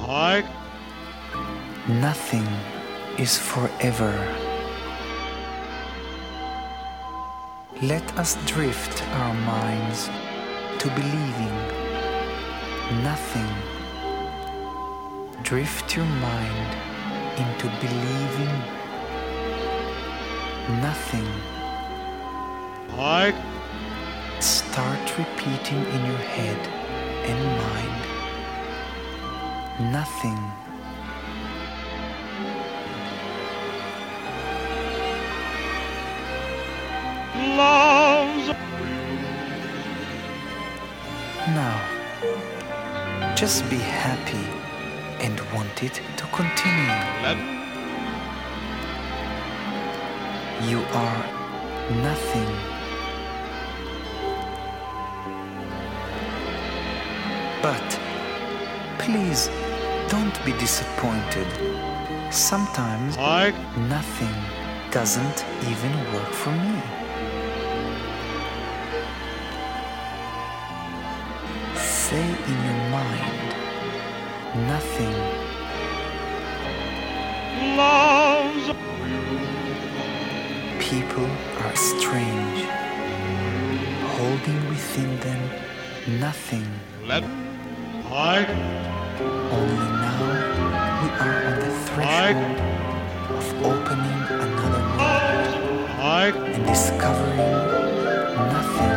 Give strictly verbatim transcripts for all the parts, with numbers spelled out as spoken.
Mike. Nothing is forever. Let us drift our minds to believing. Nothing. Drift your mind into believing. Nothing. Mike. Start repeating in your head and mind. Nothing. Love's. Now, just be happy and want it to continue. Let. You are nothing. But please don't be disappointed. Sometimes Mike. nothing doesn't even work for me. Say in your mind, nothing. Love's. People are strange, holding within them nothing. Let. Mike. Only now we are on the threshold of opening another world Mike. and discovering nothing.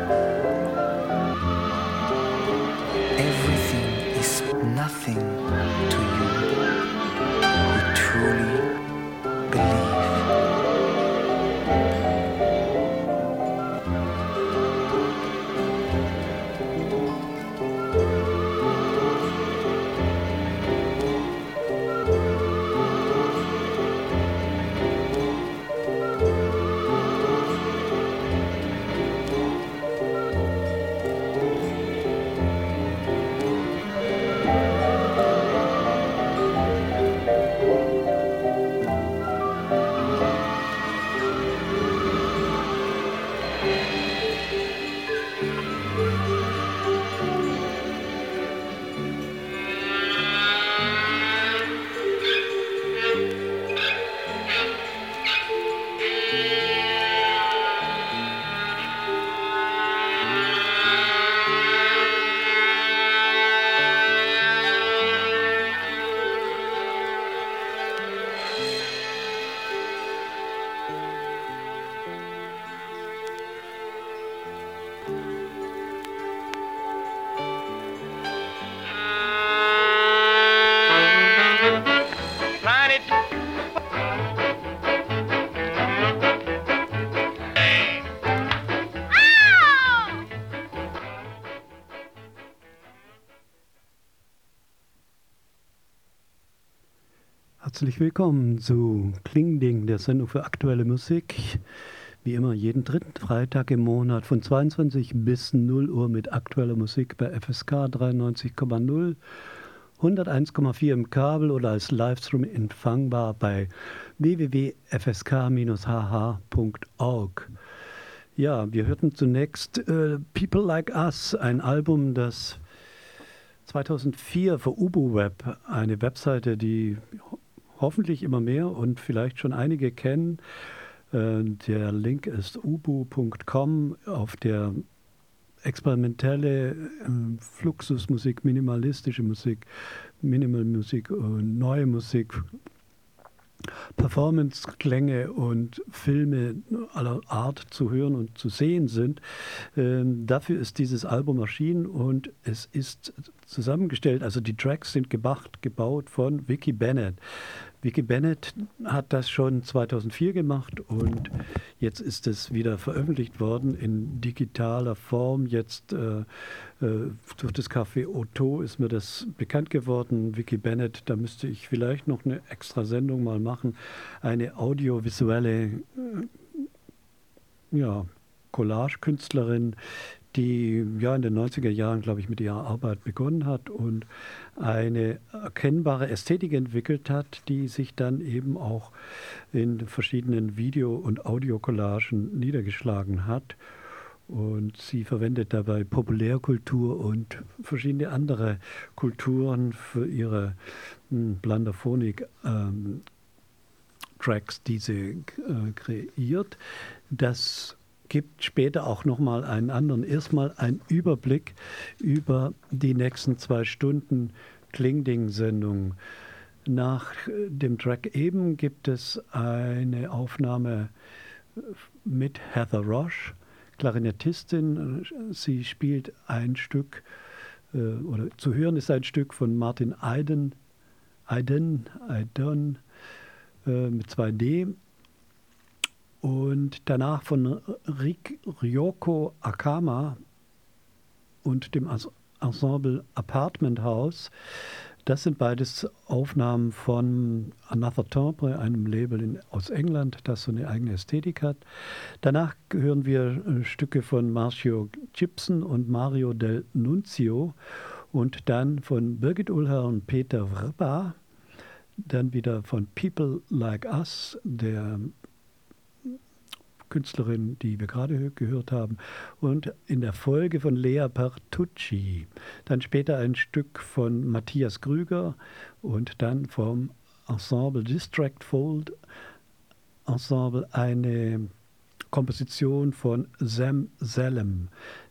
Everything is nothing to you who truly believe. Herzlich willkommen zu Klingding, der Sendung für aktuelle Musik. Wie immer jeden dritten Freitag im Monat von zweiundzwanzig bis null Uhr mit aktueller Musik bei F S K dreiundneunzig Komma null, hunderteins Komma vier im Kabel oder als Livestream empfangbar bei w w w punkt f s k dash h h punkt org. Ja, wir hörten zunächst äh, People Like Us, ein Album, das zweitausendvier für UbuWeb, eine Webseite, die hoffentlich immer mehr und vielleicht schon einige kennen. Äh, der Link ist ubu punkt com, auf der experimentelle äh, Fluxusmusik, minimalistische Musik, Minimalmusik, äh, neue Musik, Performance-Klänge und Filme aller Art zu hören und zu sehen sind. Ähm, dafür ist dieses Album erschienen und es ist zusammengestellt, also die Tracks sind gemacht, gebaut von Vicky Bennett. Vicky Bennett hat das schon zweitausendvier gemacht und jetzt ist es wieder veröffentlicht worden in digitaler Form. Jetzt äh, äh, durch das Café Otto ist mir das bekannt geworden. Vicky Bennett, da müsste ich vielleicht noch eine extra Sendung mal machen. Eine audiovisuelle äh, ja, Collage-Künstlerin, die ja in den neunziger Jahren, glaube ich, mit ihrer Arbeit begonnen hat und eine erkennbare Ästhetik entwickelt hat, die sich dann eben auch in verschiedenen Video- und Audiocollagen niedergeschlagen hat. Und sie verwendet dabei Populärkultur und verschiedene andere Kulturen für ihre hm, Blunderphonic-Tracks, die sie äh, kreiert. Das gibt später auch nochmal einen anderen, erstmal einen Überblick über die nächsten zwei Stunden Klingding-Sendung. Nach dem Track eben gibt es eine Aufnahme mit Heather Roche, Klarinettistin. Sie spielt ein Stück, äh, oder zu hören ist ein Stück von Martin Eiden, Eiden, Eidon, äh, mit zwei D. Und danach von Rik, Ryoko Akama und dem Ensemble Apartment House. Das sind beides Aufnahmen von Another Timbre, einem Label in, aus England, das so eine eigene Ästhetik hat. Danach hören wir äh, Stücke von Marcio Gibson und Mario Del Nunzio und dann von Birgit Ullher und Peter Vrba. Dann wieder von People Like Us, der Künstlerin, die wir gerade gehört haben, und in der Folge von Lea Pertucci. Dann später ein Stück von Matthias Krüger und dann vom Ensemble Distract Fold Ensemble eine Komposition von Sam Salem.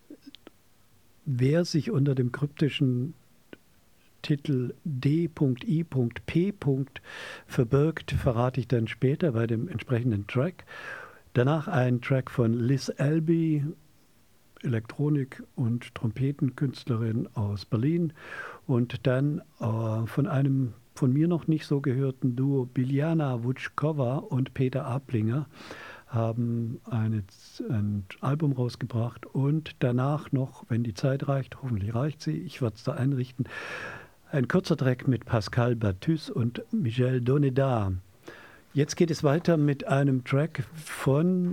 Wer sich unter dem kryptischen Titel D I P verbirgt, verrate ich dann später bei dem entsprechenden Track. Danach ein Track von Liz Elby, Elektronik- und Trompetenkünstlerin aus Berlin. Und dann äh, von einem von mir noch nicht so gehörten Duo Biljana Wutschkova und Peter Ablinger haben eine, ein Album rausgebracht. Und danach noch, wenn die Zeit reicht, hoffentlich reicht sie, ich werde es da einrichten, ein kurzer Track mit Pascal Battus und Michel Doneda. Jetzt geht es weiter mit einem Track von,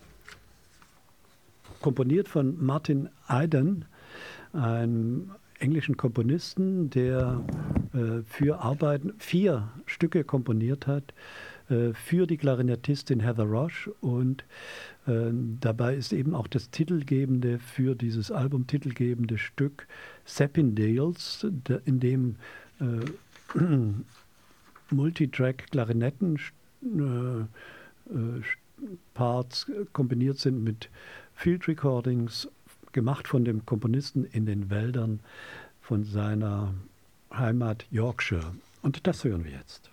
komponiert von Martin Eiden, einem englischen Komponisten, der äh, für Arbeiten vier Stücke komponiert hat, äh, für die Klarinettistin Heather Roche. Und äh, dabei ist eben auch das titelgebende, für dieses Album titelgebende Stück Seppindales, in dem äh, Multitrack-Klarinetten Parts kombiniert sind mit Field Recordings, gemacht von dem Komponisten in den Wäldern von seiner Heimat Yorkshire. Und das hören wir jetzt.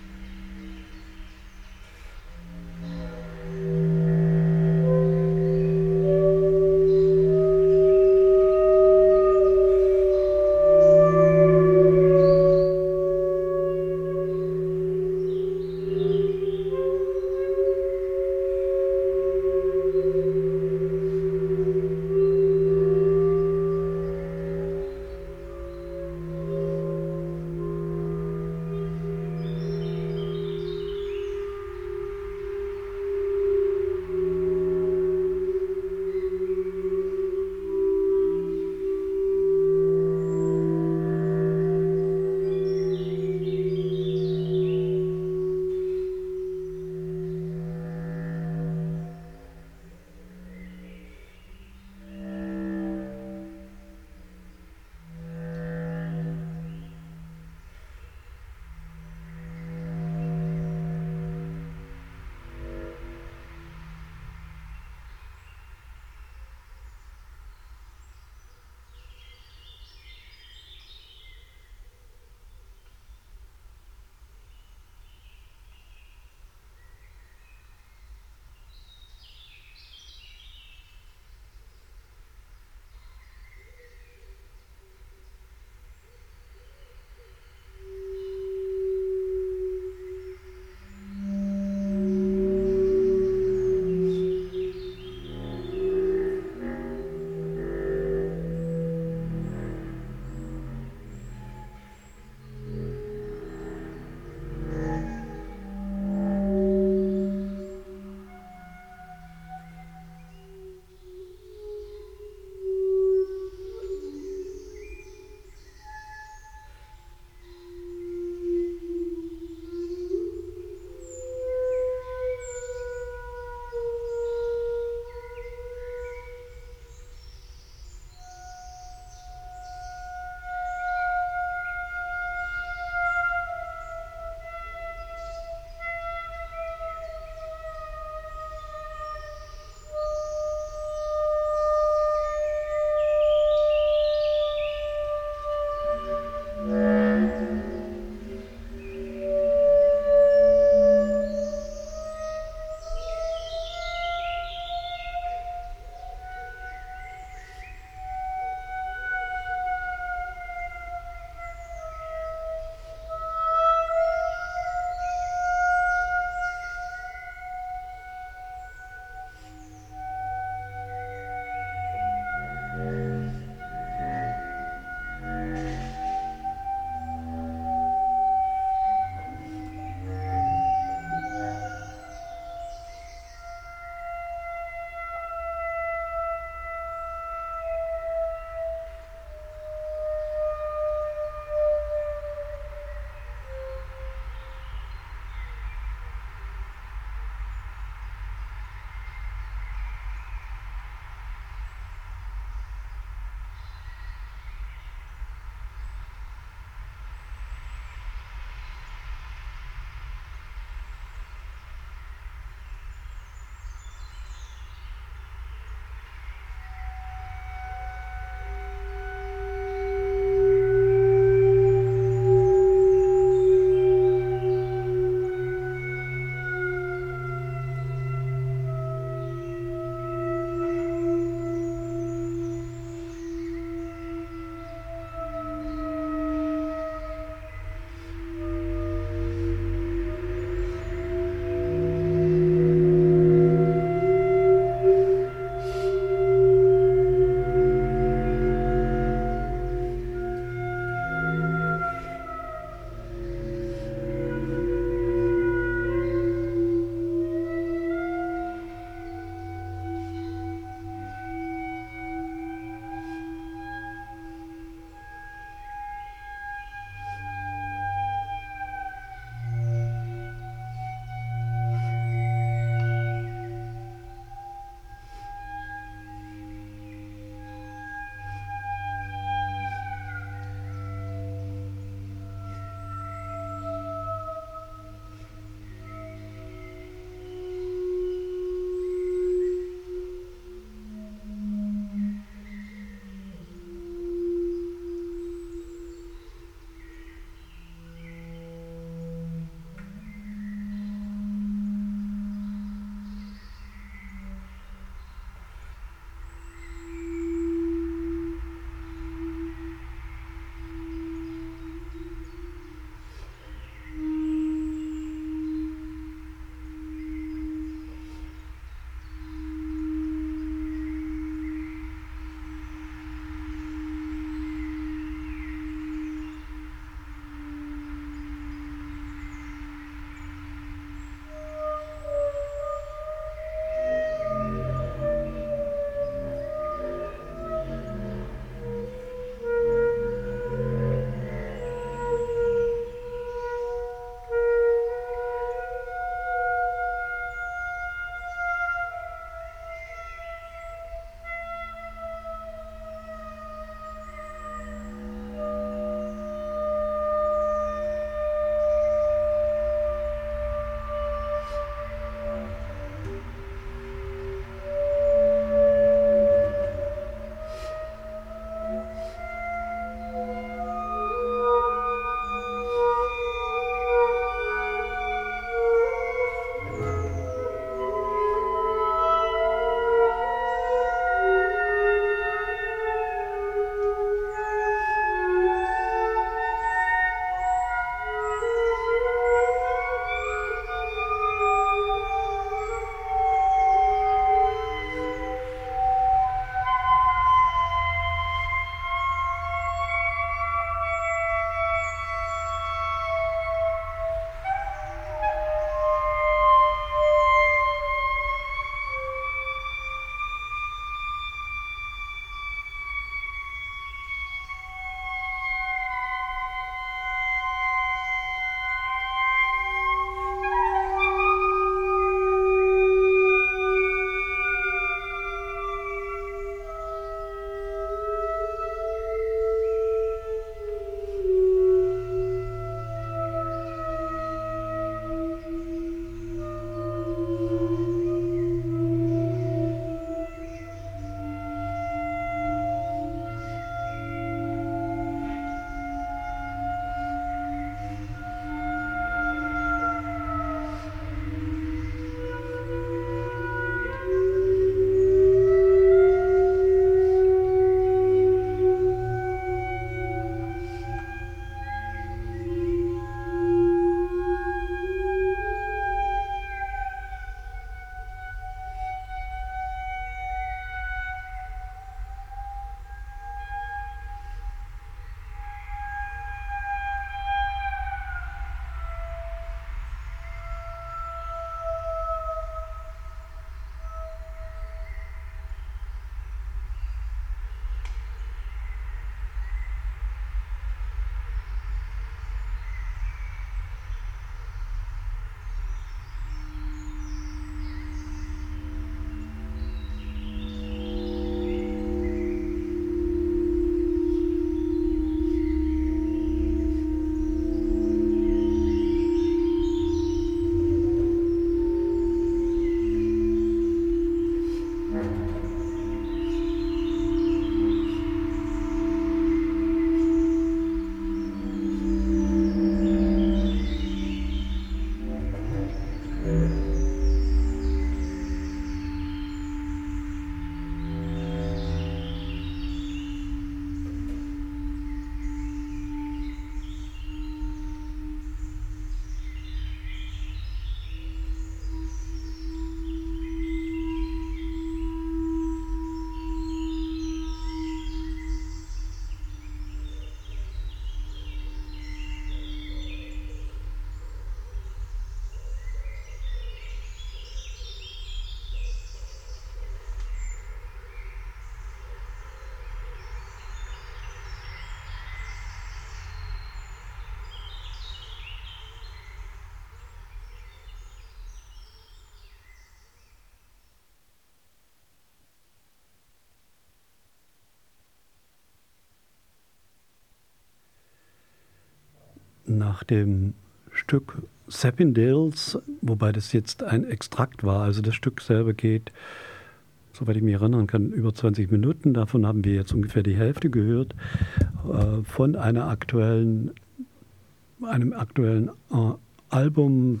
nach dem Stück Sapindales, wobei das jetzt ein Extrakt war. Also das Stück selber geht, soweit ich mich erinnern kann, über zwanzig Minuten. Davon haben wir jetzt ungefähr die Hälfte gehört. Äh, von einer aktuellen, einem aktuellen äh, Album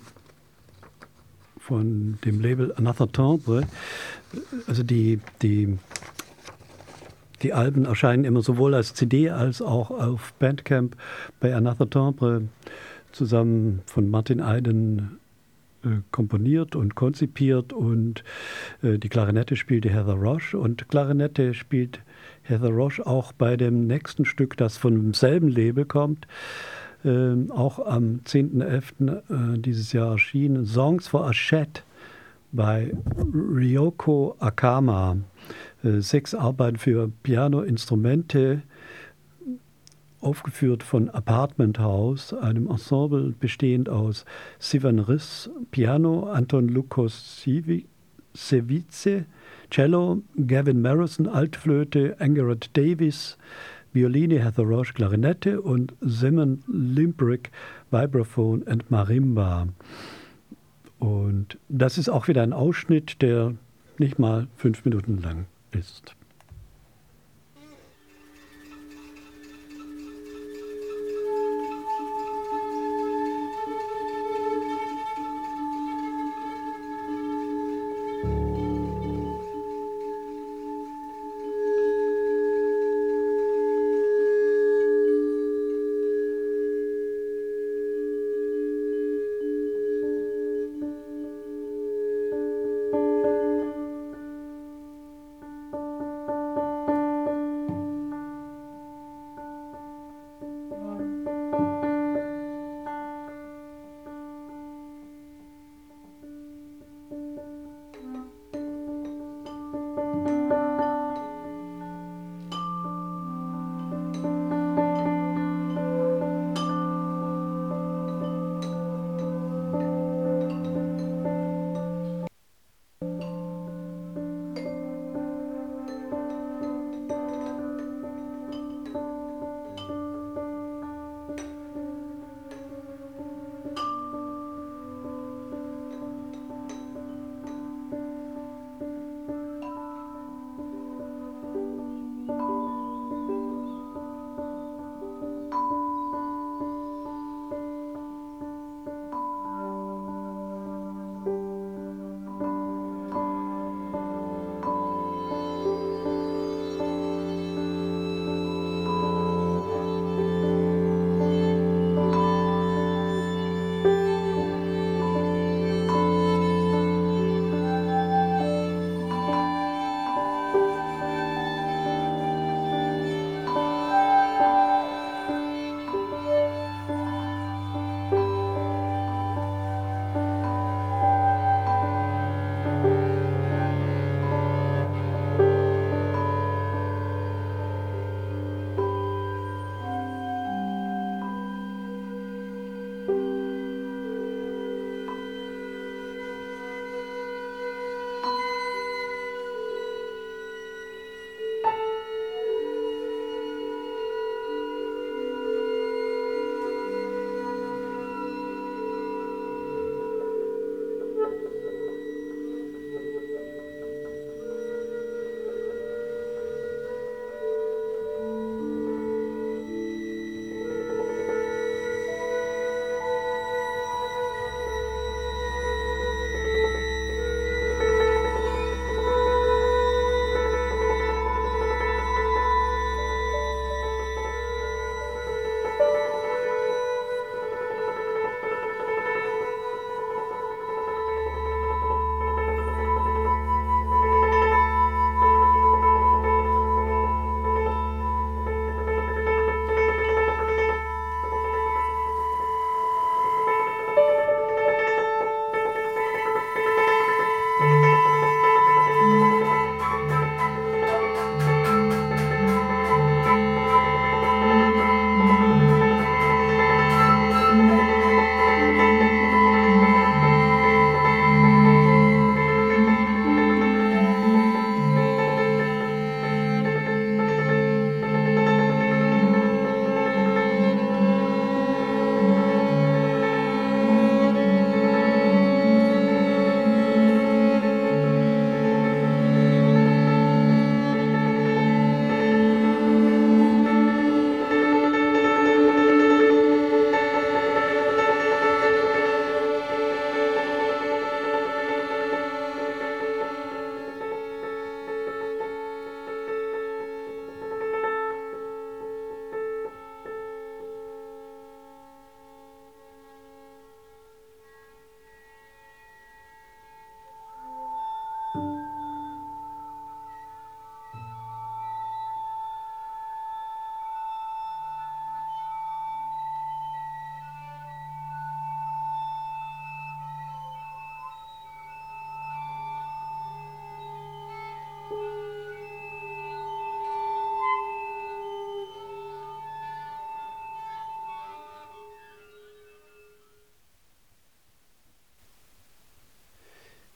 von dem Label Another Timbre. Also die, die, die Alben erscheinen immer sowohl als C D als auch auf Bandcamp bei Another Timbre, zusammen von Martin Eiden äh, komponiert und konzipiert, und äh, die Klarinette spielte Heather Roche, und Klarinette spielt Heather Roche auch bei dem nächsten Stück, das von demselben Label kommt, äh, auch am zehnten elften Äh, dieses Jahr erschienen, Songs for a Shed bei Ryoko Akama. Äh, sechs Arbeiten für Piano, Instrumente, aufgeführt von Apartment House, einem Ensemble bestehend aus Sivan Riss, Piano, Anton Lukosiewicz, Cello, Gavin Morrison, Altflöte, Angerett Davis, Violine, Heather Roche, Klarinette und Simon Limbrick, Vibraphone und Marimba. Und das ist auch wieder ein Ausschnitt, der nicht mal fünf Minuten lang ist.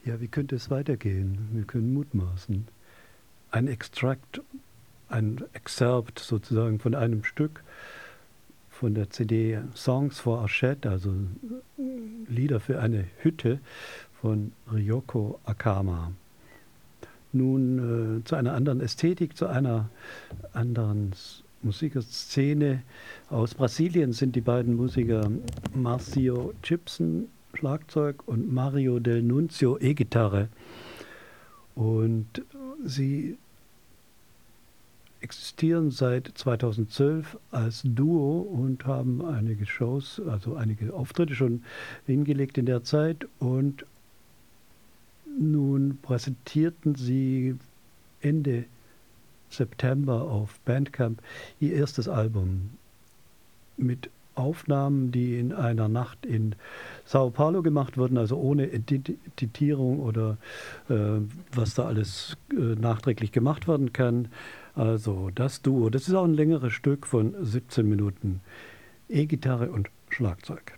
Ja, wie könnte es weitergehen? Wir können mutmaßen. Ein Extrakt, ein Excerpt sozusagen von einem Stück von der C D Songs for Hachette, also Lieder für eine Hütte von Ryoko Akama. Nun äh, zu einer anderen Ästhetik, zu einer anderen Musikerszene. Aus Brasilien sind die beiden Musiker Marcio Gibson, Schlagzeug, und Mario Del Nunzio, E-Gitarre. Und sie existieren seit zweitausendzwölf als Duo und haben einige Shows, also einige Auftritte schon hingelegt in der Zeit. Und nun präsentierten sie Ende September auf Bandcamp ihr erstes Album mit Aufnahmen, die in einer Nacht in Sao Paulo gemacht wurden, also ohne Editierung oder äh, was da alles äh, nachträglich gemacht werden kann. Also das Duo, das ist auch ein längeres Stück von siebzehn Minuten, E-Gitarre und Schlagzeug.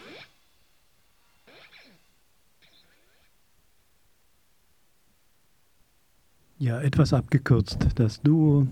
Ja, etwas abgekürzt. Das Duo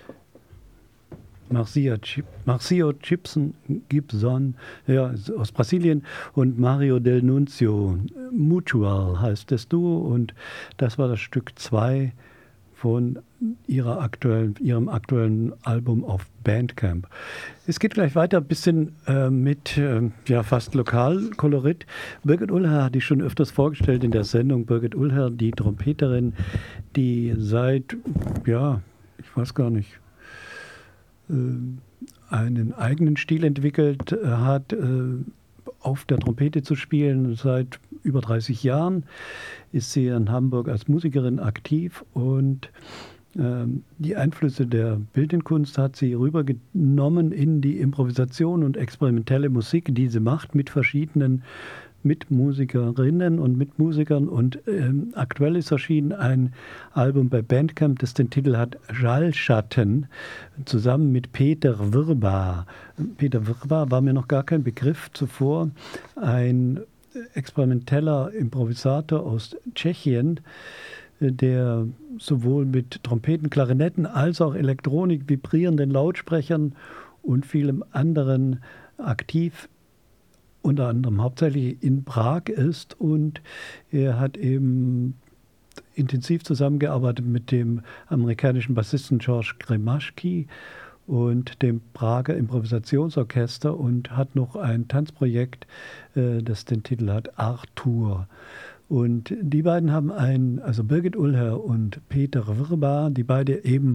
Marcia Chip, Marcio Gibson, Gibson ja, aus Brasilien und Mario Del Nunzio. Mutual heißt das Duo und das war das Stück zwei von ihrer aktuellen, ihrem aktuellen Album auf Bandcamp. Es geht gleich weiter ein bisschen äh, mit äh, ja, fast Lokalkolorit. Birgit Ullherr hatte ich schon öfters vorgestellt in der Sendung. Birgit Ullherr, die Trompeterin, die seit, ja, ich weiß gar nicht, äh, einen eigenen Stil entwickelt äh, hat, äh, auf der Trompete zu spielen. Seit über dreißig Jahren ist sie in Hamburg als Musikerin aktiv und ähm, die Einflüsse der bildenden Kunst hat sie rübergenommen in die Improvisation und experimentelle Musik, die sie macht mit verschiedenen Mitmusikerinnen und Mitmusikern. Und ähm, aktuell ist erschienen ein Album bei Bandcamp, das den Titel hat Schallschatten, zusammen mit Peter Vrba. Peter Vrba war mir noch gar kein Begriff zuvor, ein experimenteller Improvisator aus Tschechien, der sowohl mit Trompeten, Klarinetten als auch Elektronik, vibrierenden Lautsprechern und vielem anderen aktiv, unter anderem hauptsächlich in Prag ist, und er hat eben intensiv zusammengearbeitet mit dem amerikanischen Bassisten George Gremaschki und dem Prager Improvisationsorchester und hat noch ein Tanzprojekt, äh, das den Titel hat Arthur. Und die beiden haben ein, also Birgit Ullherr und Peter Vrba, die beide eben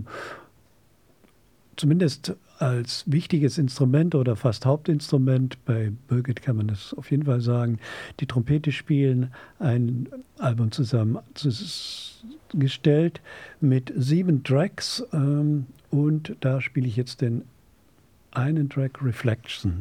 zumindest als wichtiges Instrument oder fast Hauptinstrument, bei Birgit kann man das auf jeden Fall sagen, die Trompete spielen, ein Album zusammengestellt mit sieben Tracks, ähm, und da spiele ich jetzt den einen Track Reflection.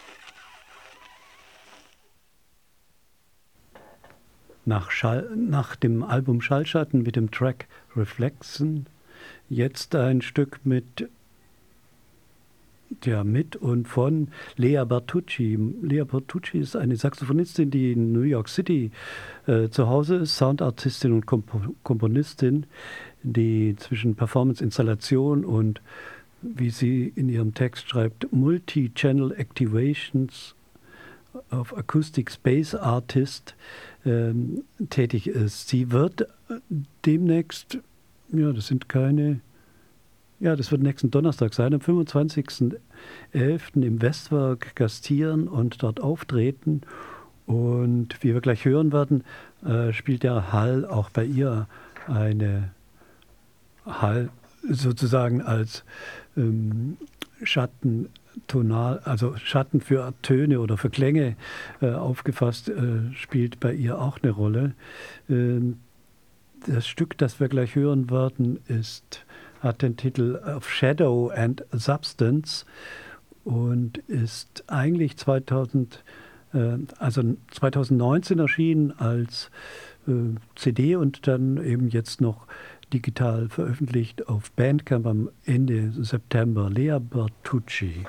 Nach, Schall, nach dem Album Schallschatten mit dem Track Reflection jetzt ein Stück mit, ja, mit und von Lea Bertucci. Lea Bertucci ist eine Saxophonistin, die in New York City äh, zu Hause ist, Soundartistin und Kompo- Komponistin, die zwischen Performance, Installation und, wie sie in ihrem Text schreibt, Multi-Channel Activations of Acoustic Space Artist ähm, tätig ist. Sie wird demnächst, ja, das sind keine, ja, das wird nächsten Donnerstag sein, am fünfundzwanzigsten elften im Westwerk gastieren und dort auftreten. Und wie wir gleich hören werden, äh, spielt der Hall auch bei ihr eine Hall sozusagen als ähm, Schatten tonal, also Schatten für Töne oder für Klänge äh, aufgefasst, äh, spielt bei ihr auch eine Rolle. Ähm, das Stück, das wir gleich hören werden, ist, hat den Titel Of Shadow and Substance und ist eigentlich zweitausend, äh, also zweitausendneunzehn erschienen als äh, C D und dann eben jetzt noch digital veröffentlicht auf Bandcamp am Ende September. Lea Bertucci.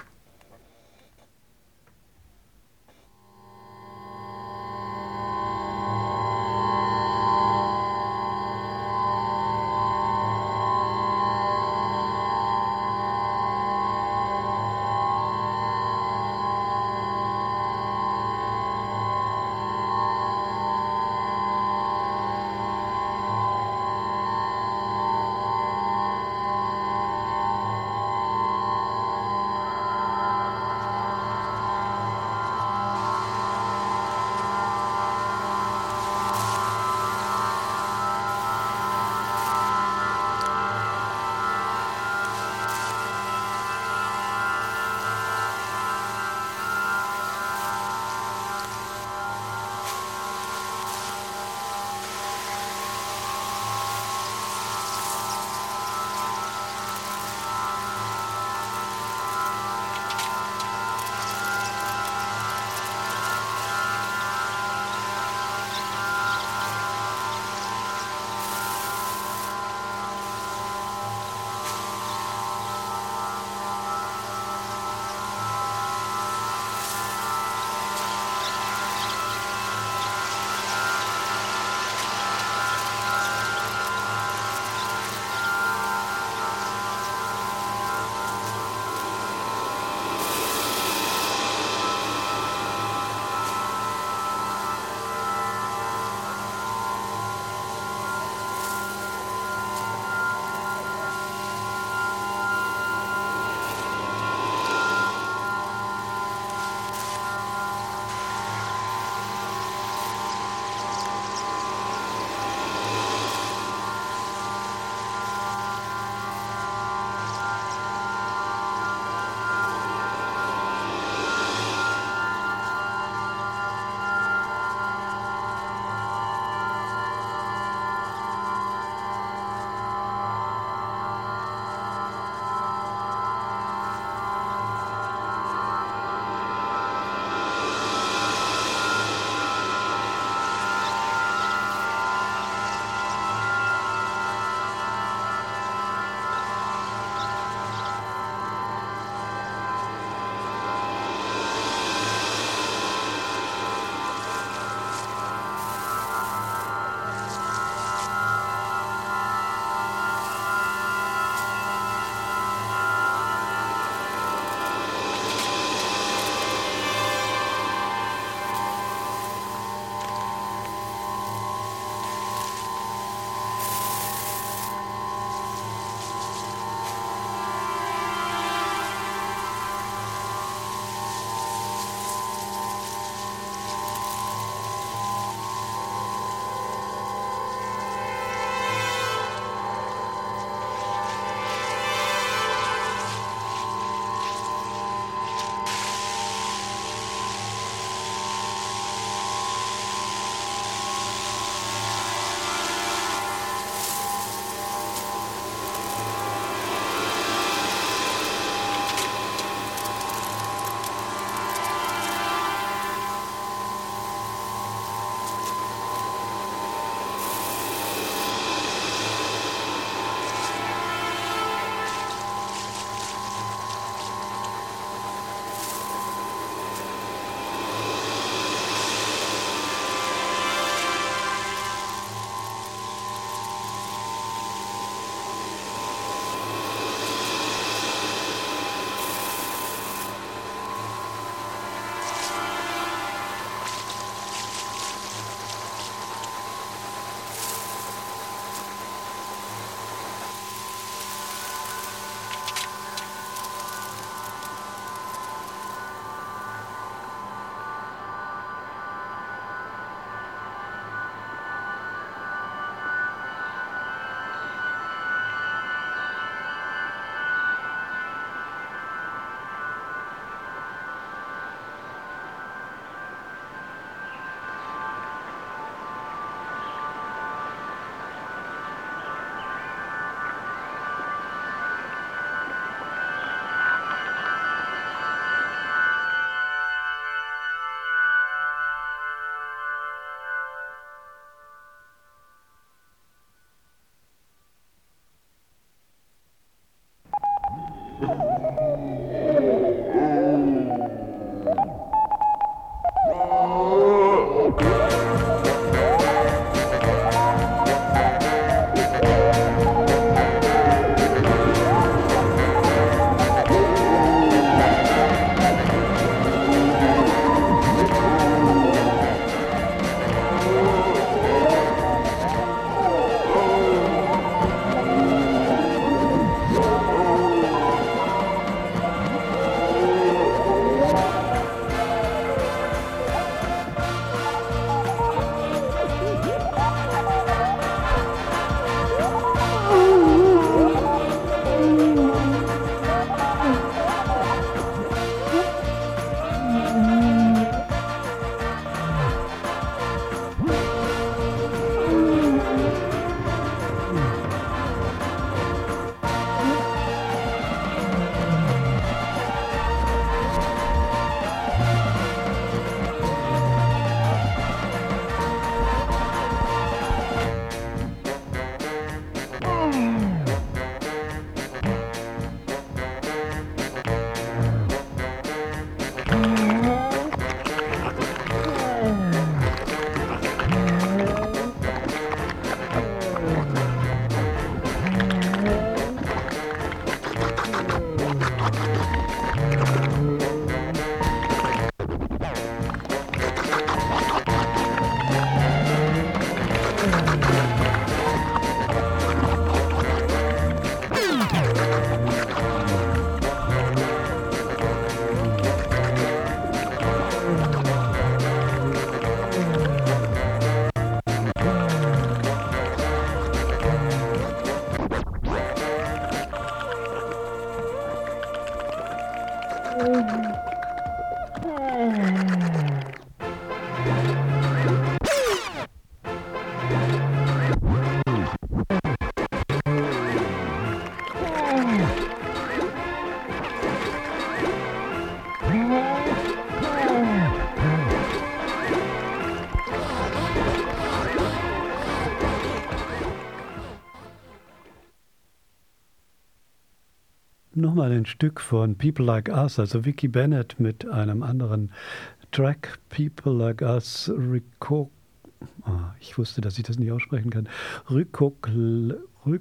Nochmal ein Stück von People Like Us, also Vicky Bennett mit einem anderen Track, People Like Us, Rico, oh, ich wusste, dass ich das nicht aussprechen kann, Rückokl, Rück,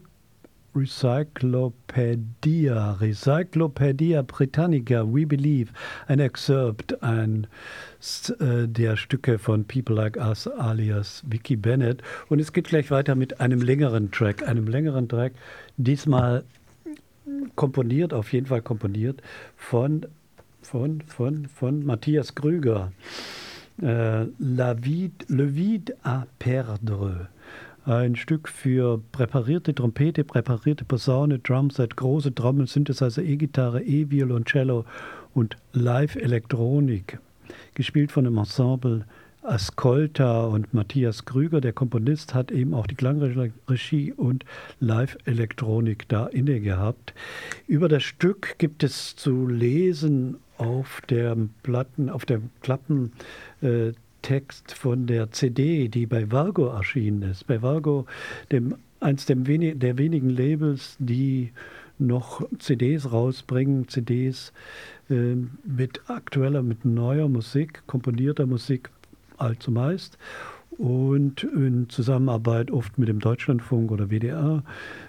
Recyclopedia, Recyclopedia Britannica, We Believe, ein Excerpt ein, äh, der Stücke von People Like Us alias Vicky Bennett. Und es geht gleich weiter mit einem längeren Track, einem längeren Track, diesmal komponiert, auf jeden Fall komponiert von, von, von, von Matthias Krüger. Äh, La Vide, Le Vide à Perdre. Ein Stück für präparierte Trompete, präparierte Posaune, Drumset, große Trommel, Synthesizer, E-Gitarre, E-Violoncello und Live-Elektronik. Gespielt von dem Ensemble Ascolta, und Matthias Krüger, der Komponist, hat eben auch die Klangregie und Live-Elektronik da inne gehabt. Über das Stück gibt es zu lesen auf der Platten, auf dem Klappentext äh, von der C D, die bei Vargo erschienen ist. Bei Vargo, dem, eins der, wenig, der wenigen Labels, die noch C Ds rausbringen, C Ds äh, mit aktueller, mit neuer Musik, komponierter Musik, allzu meist, und in Zusammenarbeit oft mit dem Deutschlandfunk oder W D R.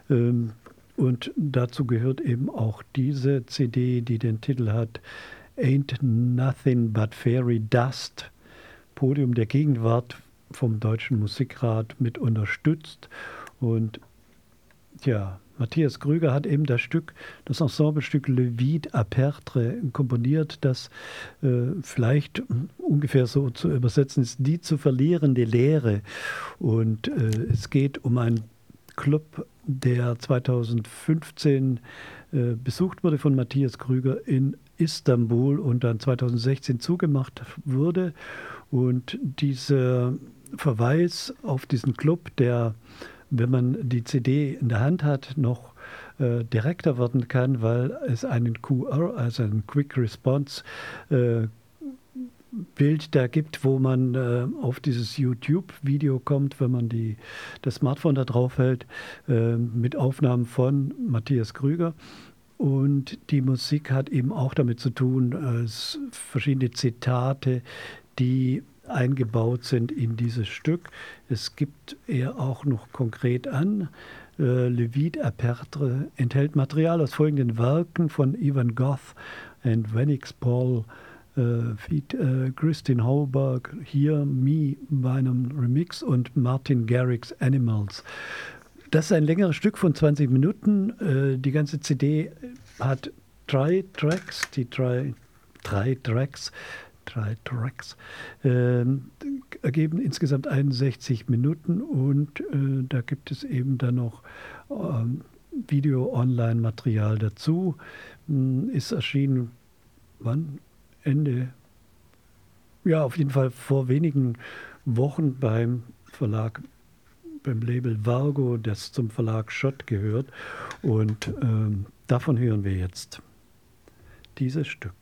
Und dazu gehört eben auch diese C D, die den Titel hat Ain't Nothing But Fairy Dust, Podium der Gegenwart, vom Deutschen Musikrat mit unterstützt. Und ja, Matthias Krüger hat eben das Stück, das Ensemblestück Le Vide à Perdre komponiert, das äh, vielleicht ungefähr so zu übersetzen ist, die zu verlierende Leere. Und äh, es geht um einen Club, der zweitausendfünfzehn äh, besucht wurde von Matthias Krüger in Istanbul und dann zweitausendsechzehn zugemacht wurde. Und dieser Verweis auf diesen Club, der, wenn man die C D in der Hand hat, noch äh, direkter werden kann, weil es einen Q R, also einen Quick Response äh, Bild da gibt, wo man äh, auf dieses YouTube-Video kommt, wenn man die, das Smartphone da drauf hält, äh, mit Aufnahmen von Matthias Krüger. Und die Musik hat eben auch damit zu tun, äh, verschiedene Zitate, die eingebaut sind in dieses Stück. Es gibt er auch noch konkret an. Äh, Le Vide à Perdre enthält Material aus folgenden Werken von Ivan Goth und Wenix Paul, äh, feat, äh, Christine Hauberg, hier Me bei einem Remix und Martin Garrix Animals. Das ist ein längeres Stück von zwanzig Minuten. Äh, die ganze C D hat drei Tracks, die drei, drei Tracks Drei Tracks, äh, ergeben insgesamt einundsechzig Minuten, und äh, da gibt es eben dann noch ähm, Video-Online-Material dazu. Hm, ist erschienen, wann? Ende, ja, auf jeden Fall vor wenigen Wochen beim Verlag, beim Label Vargo, das zum Verlag Schott gehört, und äh, davon hören wir jetzt dieses Stück.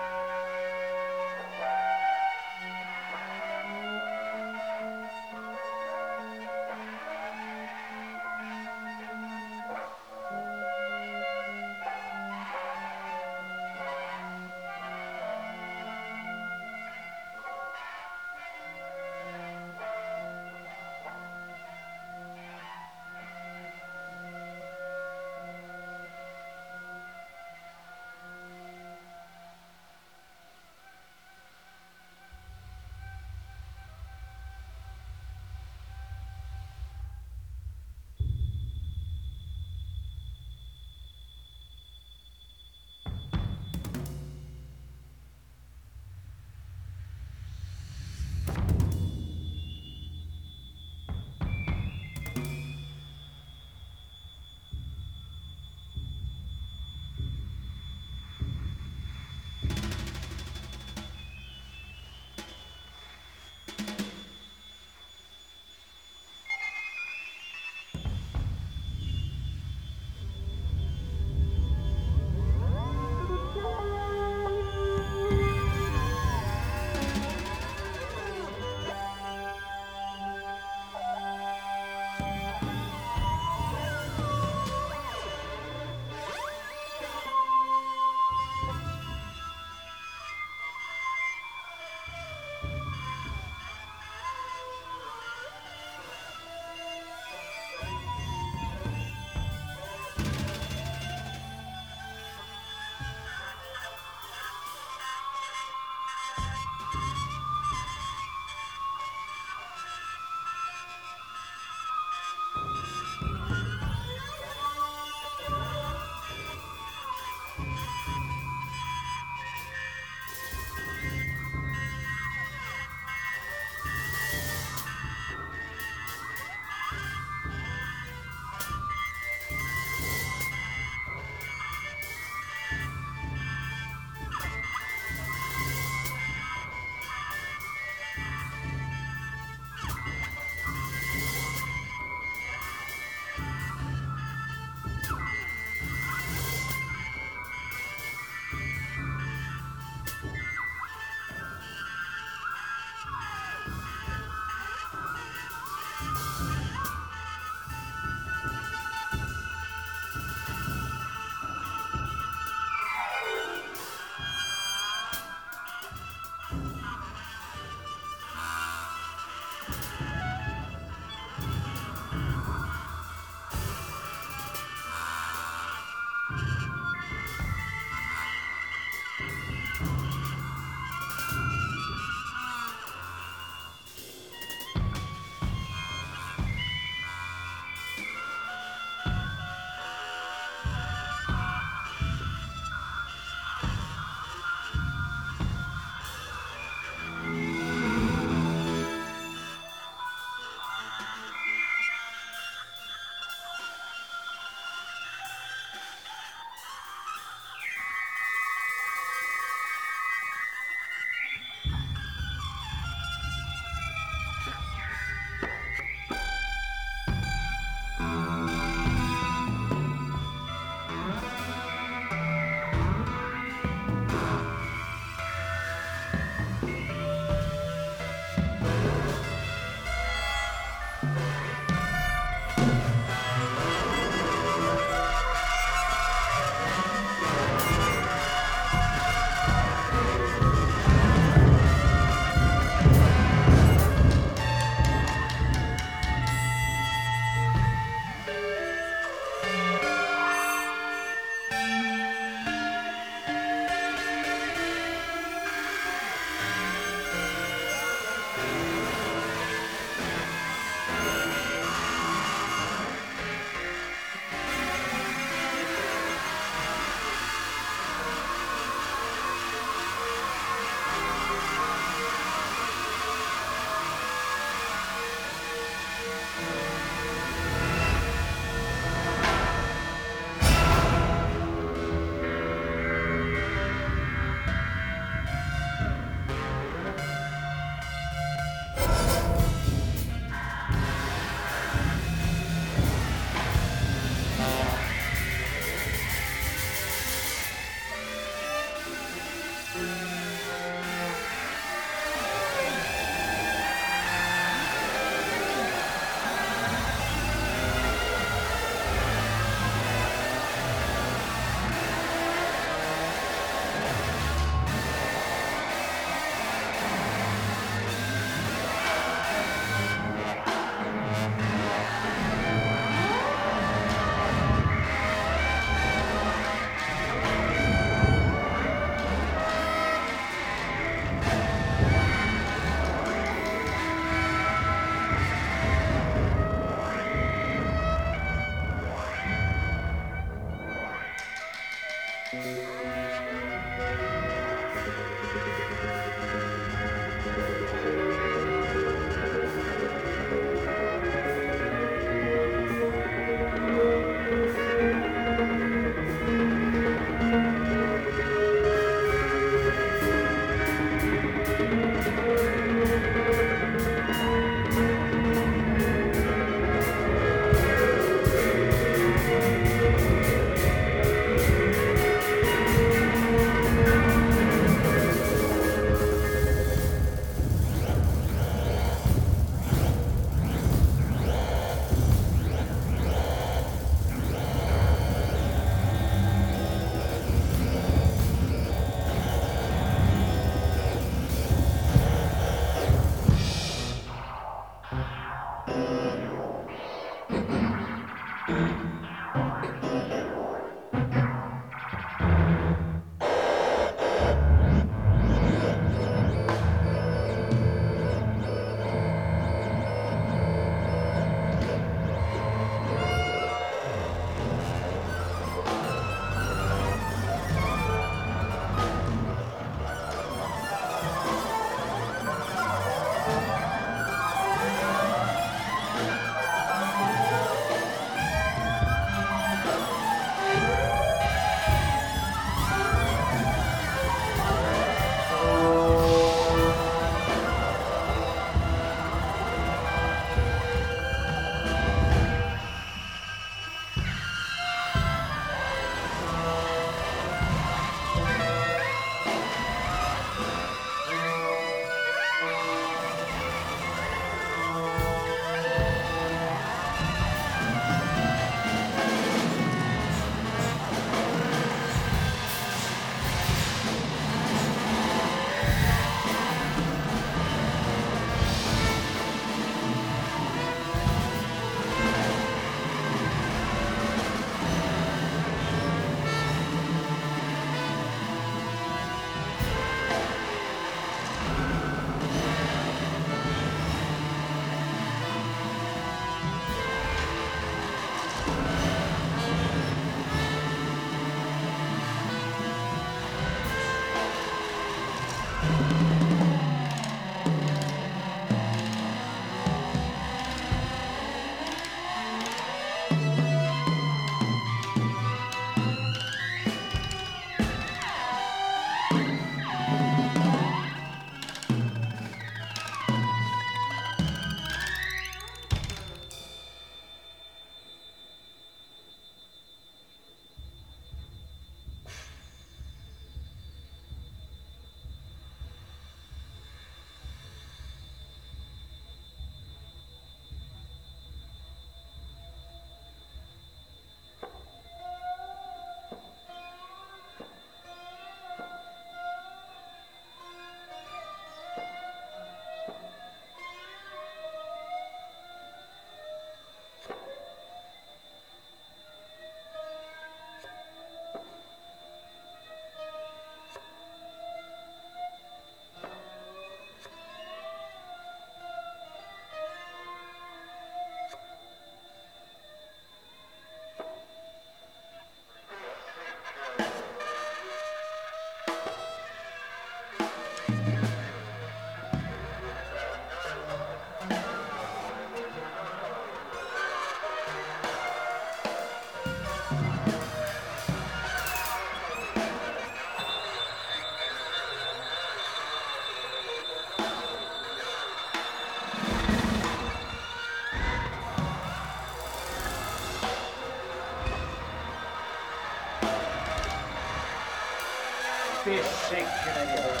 Teşekkür ederim.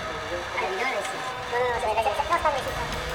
Ay, no, no, no, no, no, no, no, no, no,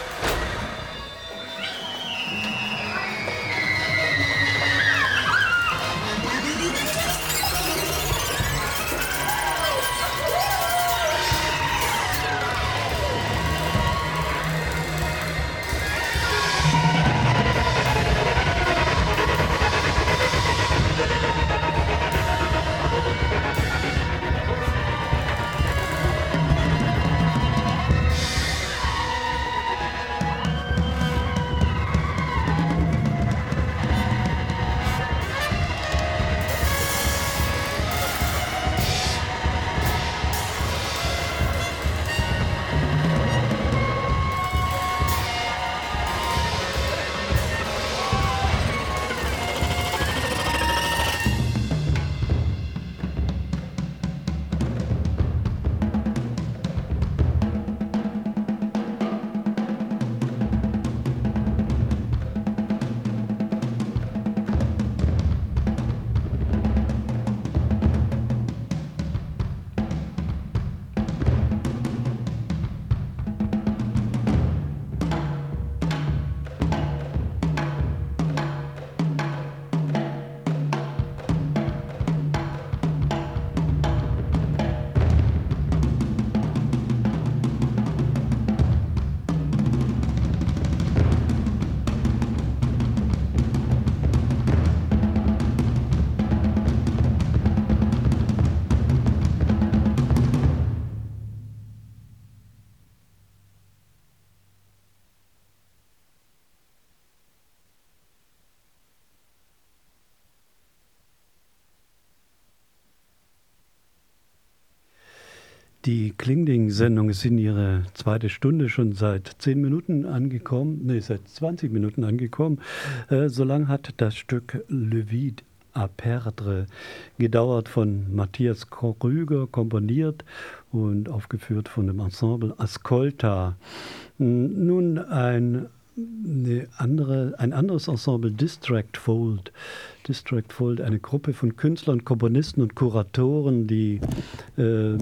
Die Klingding-Sendung ist in ihre zweite Stunde schon seit zehn Minuten angekommen, nee, seit zwanzig Minuten angekommen. Äh, so lang hat das Stück Le Vide à Perdre gedauert, von Matthias Krüger komponiert und aufgeführt von dem Ensemble Ascolta. Nun ein, eine andere, ein anderes Ensemble, Distract Fold. Distract Fold, eine Gruppe von Künstlern, Komponisten und Kuratoren, die äh,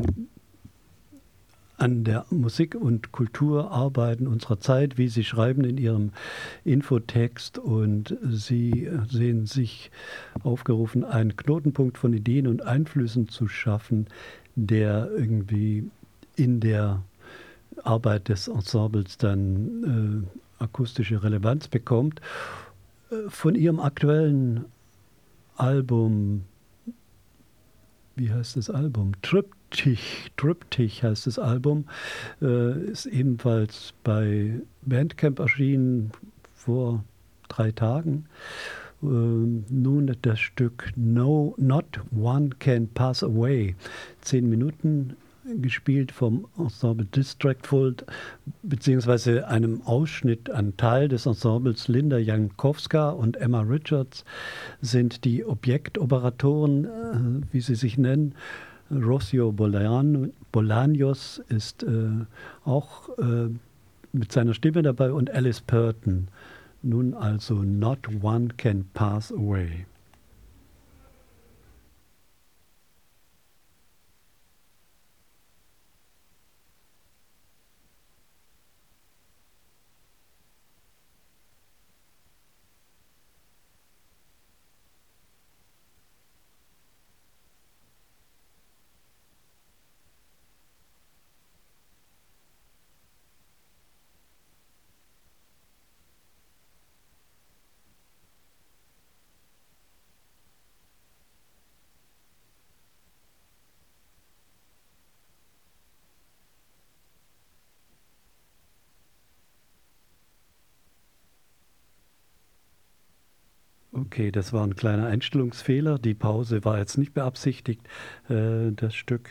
an der Musik und Kultur arbeiten unserer Zeit, wie sie schreiben in ihrem Infotext, und sie sehen sich aufgerufen, einen Knotenpunkt von Ideen und Einflüssen zu schaffen, der irgendwie in der Arbeit des Ensembles dann äh, akustische Relevanz bekommt. Von ihrem aktuellen Album, wie heißt das Album? Triptych, Triptych heißt das Album, äh, ist ebenfalls bei Bandcamp erschienen vor drei Tagen. Äh, nun das Stück No, Not One Can Pass Away. Zehn Minuten gespielt vom Ensemble Distract Fold, beziehungsweise einem Ausschnitt, ein Teil des Ensembles. Linda Jankowska und Emma Richards sind die Objektoperatoren, äh, wie sie sich nennen. Rocio Bolan, Bolaños ist äh, auch äh, mit seiner Stimme dabei, und Alice Purton. Nun also Not One Can Pass Away. Okay, das war ein kleiner Einstellungsfehler. Die Pause war jetzt nicht beabsichtigt. Äh, das Stück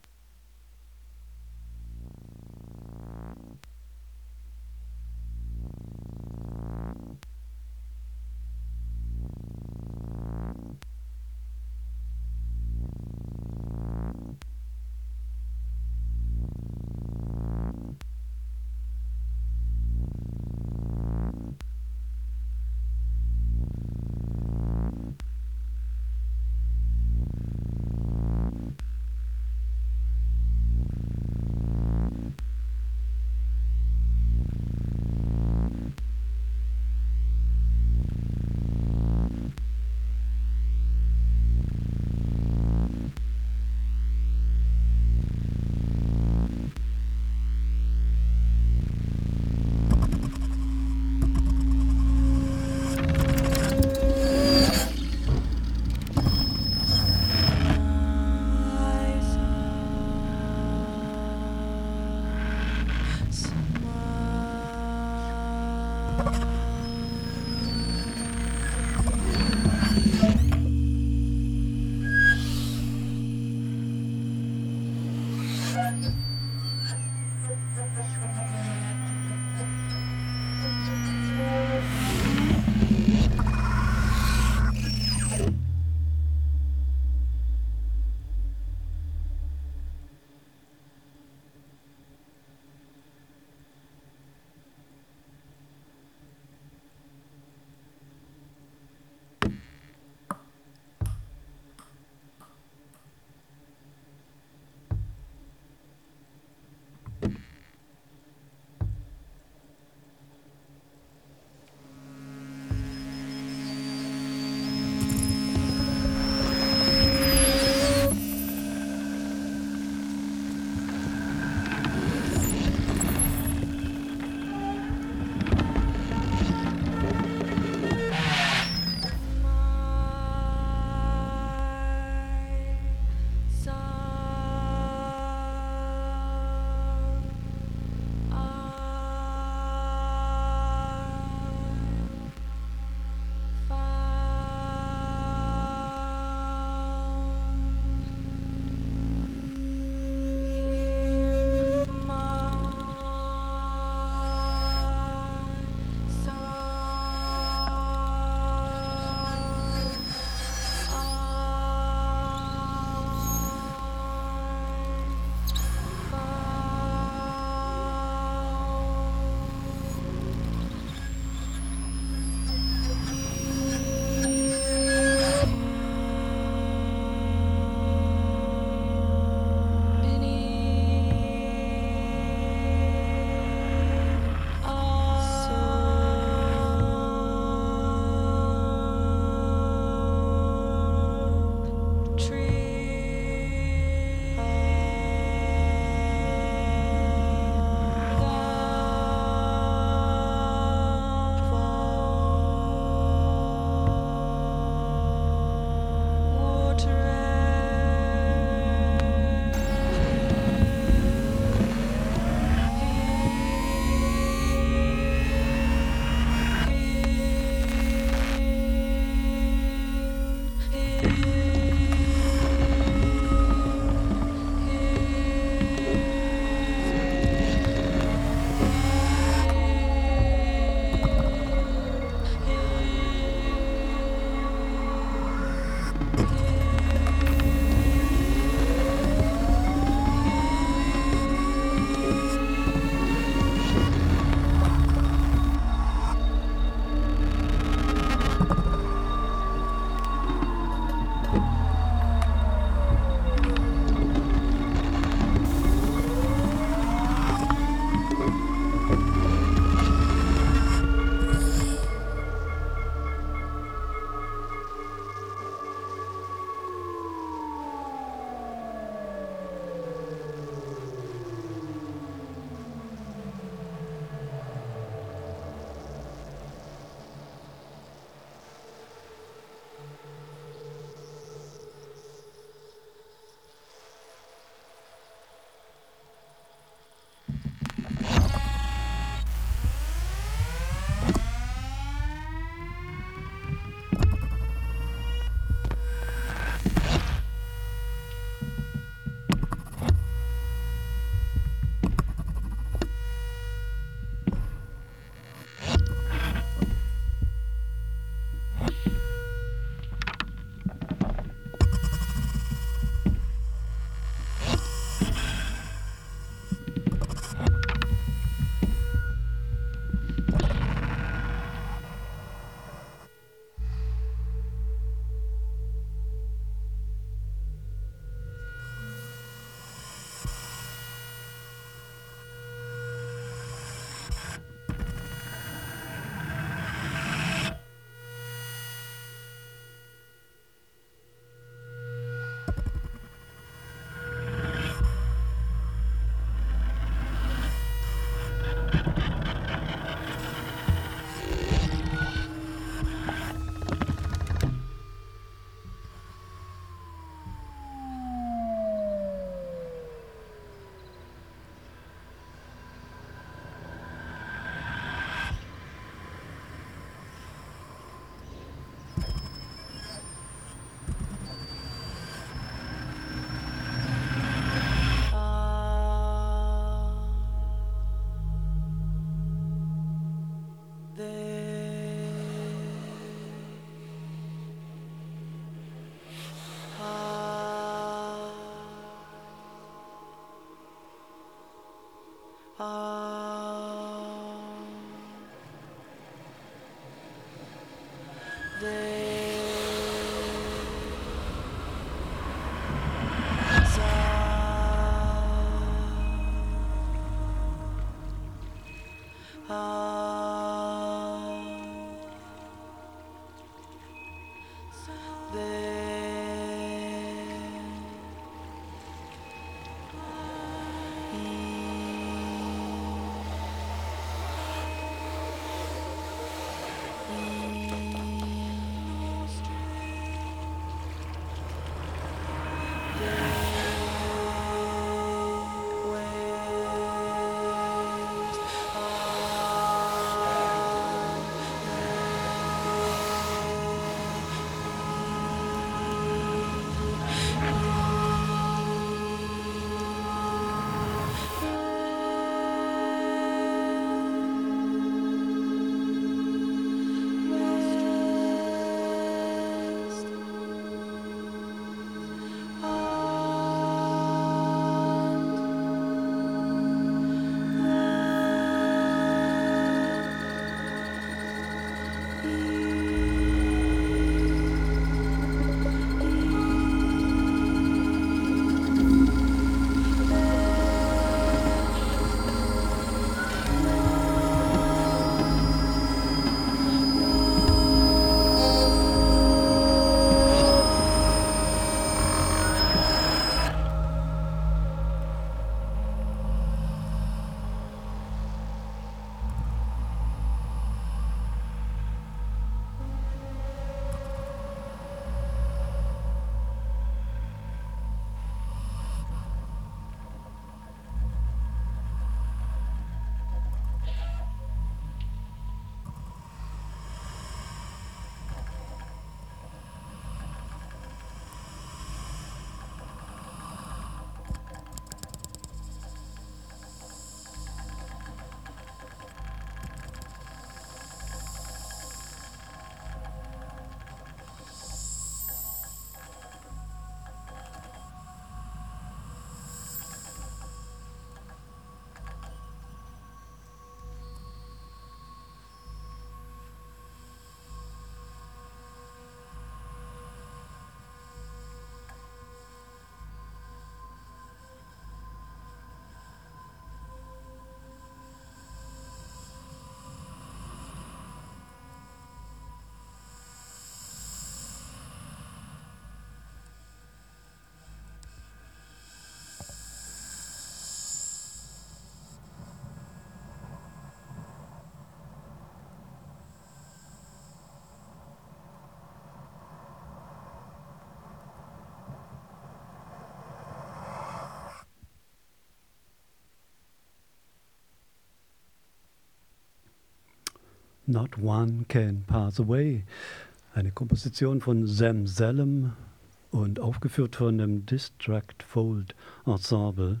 Not One Can Pass Away. Eine Komposition von Sam Salem und aufgeführt von dem Distract Fold Ensemble.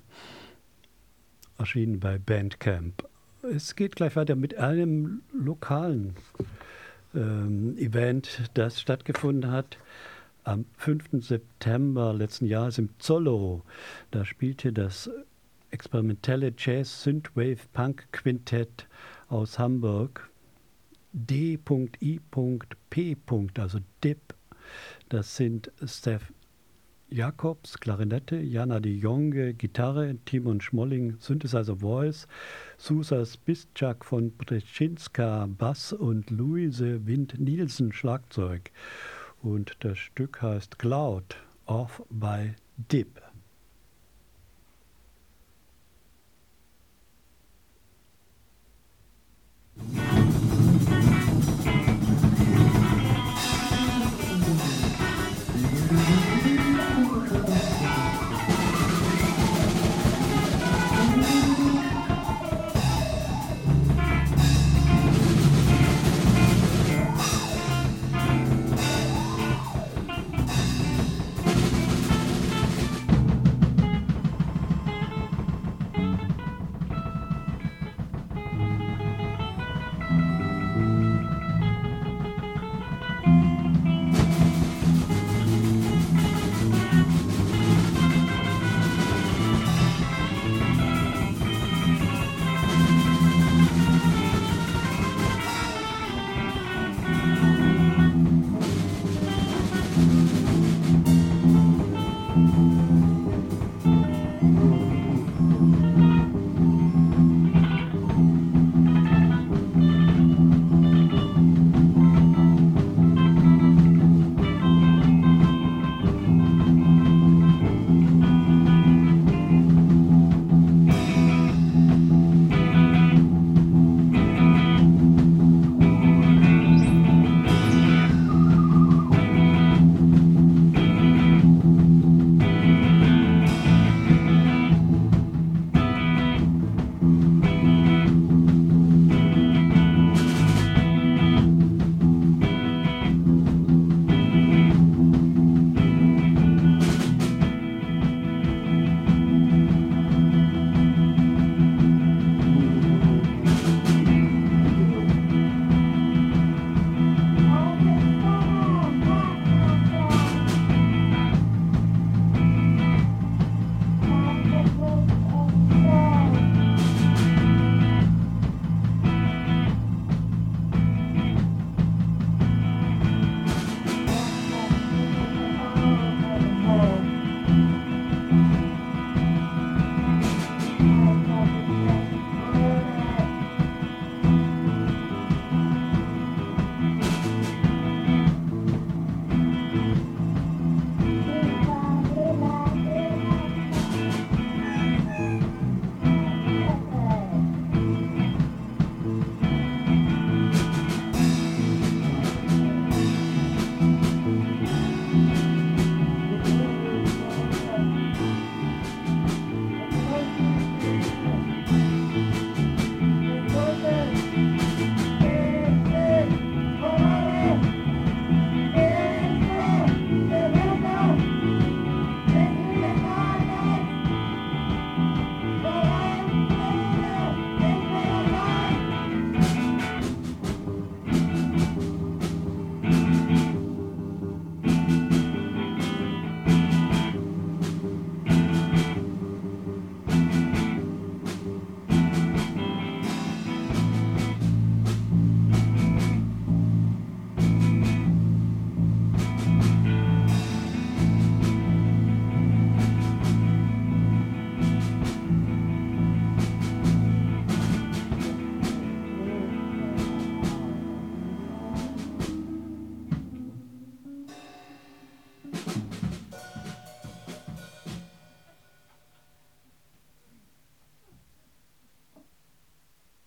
Erschienen bei Bandcamp. Es geht gleich weiter mit einem lokalen ähm, Event, das stattgefunden hat am fünften September letzten Jahres im Zollo. Da spielte das experimentelle Jazz Synthwave Punk Quintett aus Hamburg D I P. Also D I P. Das sind Steph Jacobs, Klarinette, Jana de Jonge, Gitarre, Timon Schmolling, Synthesizer Voice, Susa Spiszak von Brzezinska, Bass und Luise Wind-Nielsen, Schlagzeug. Und das Stück heißt Cloud, Off by D I P.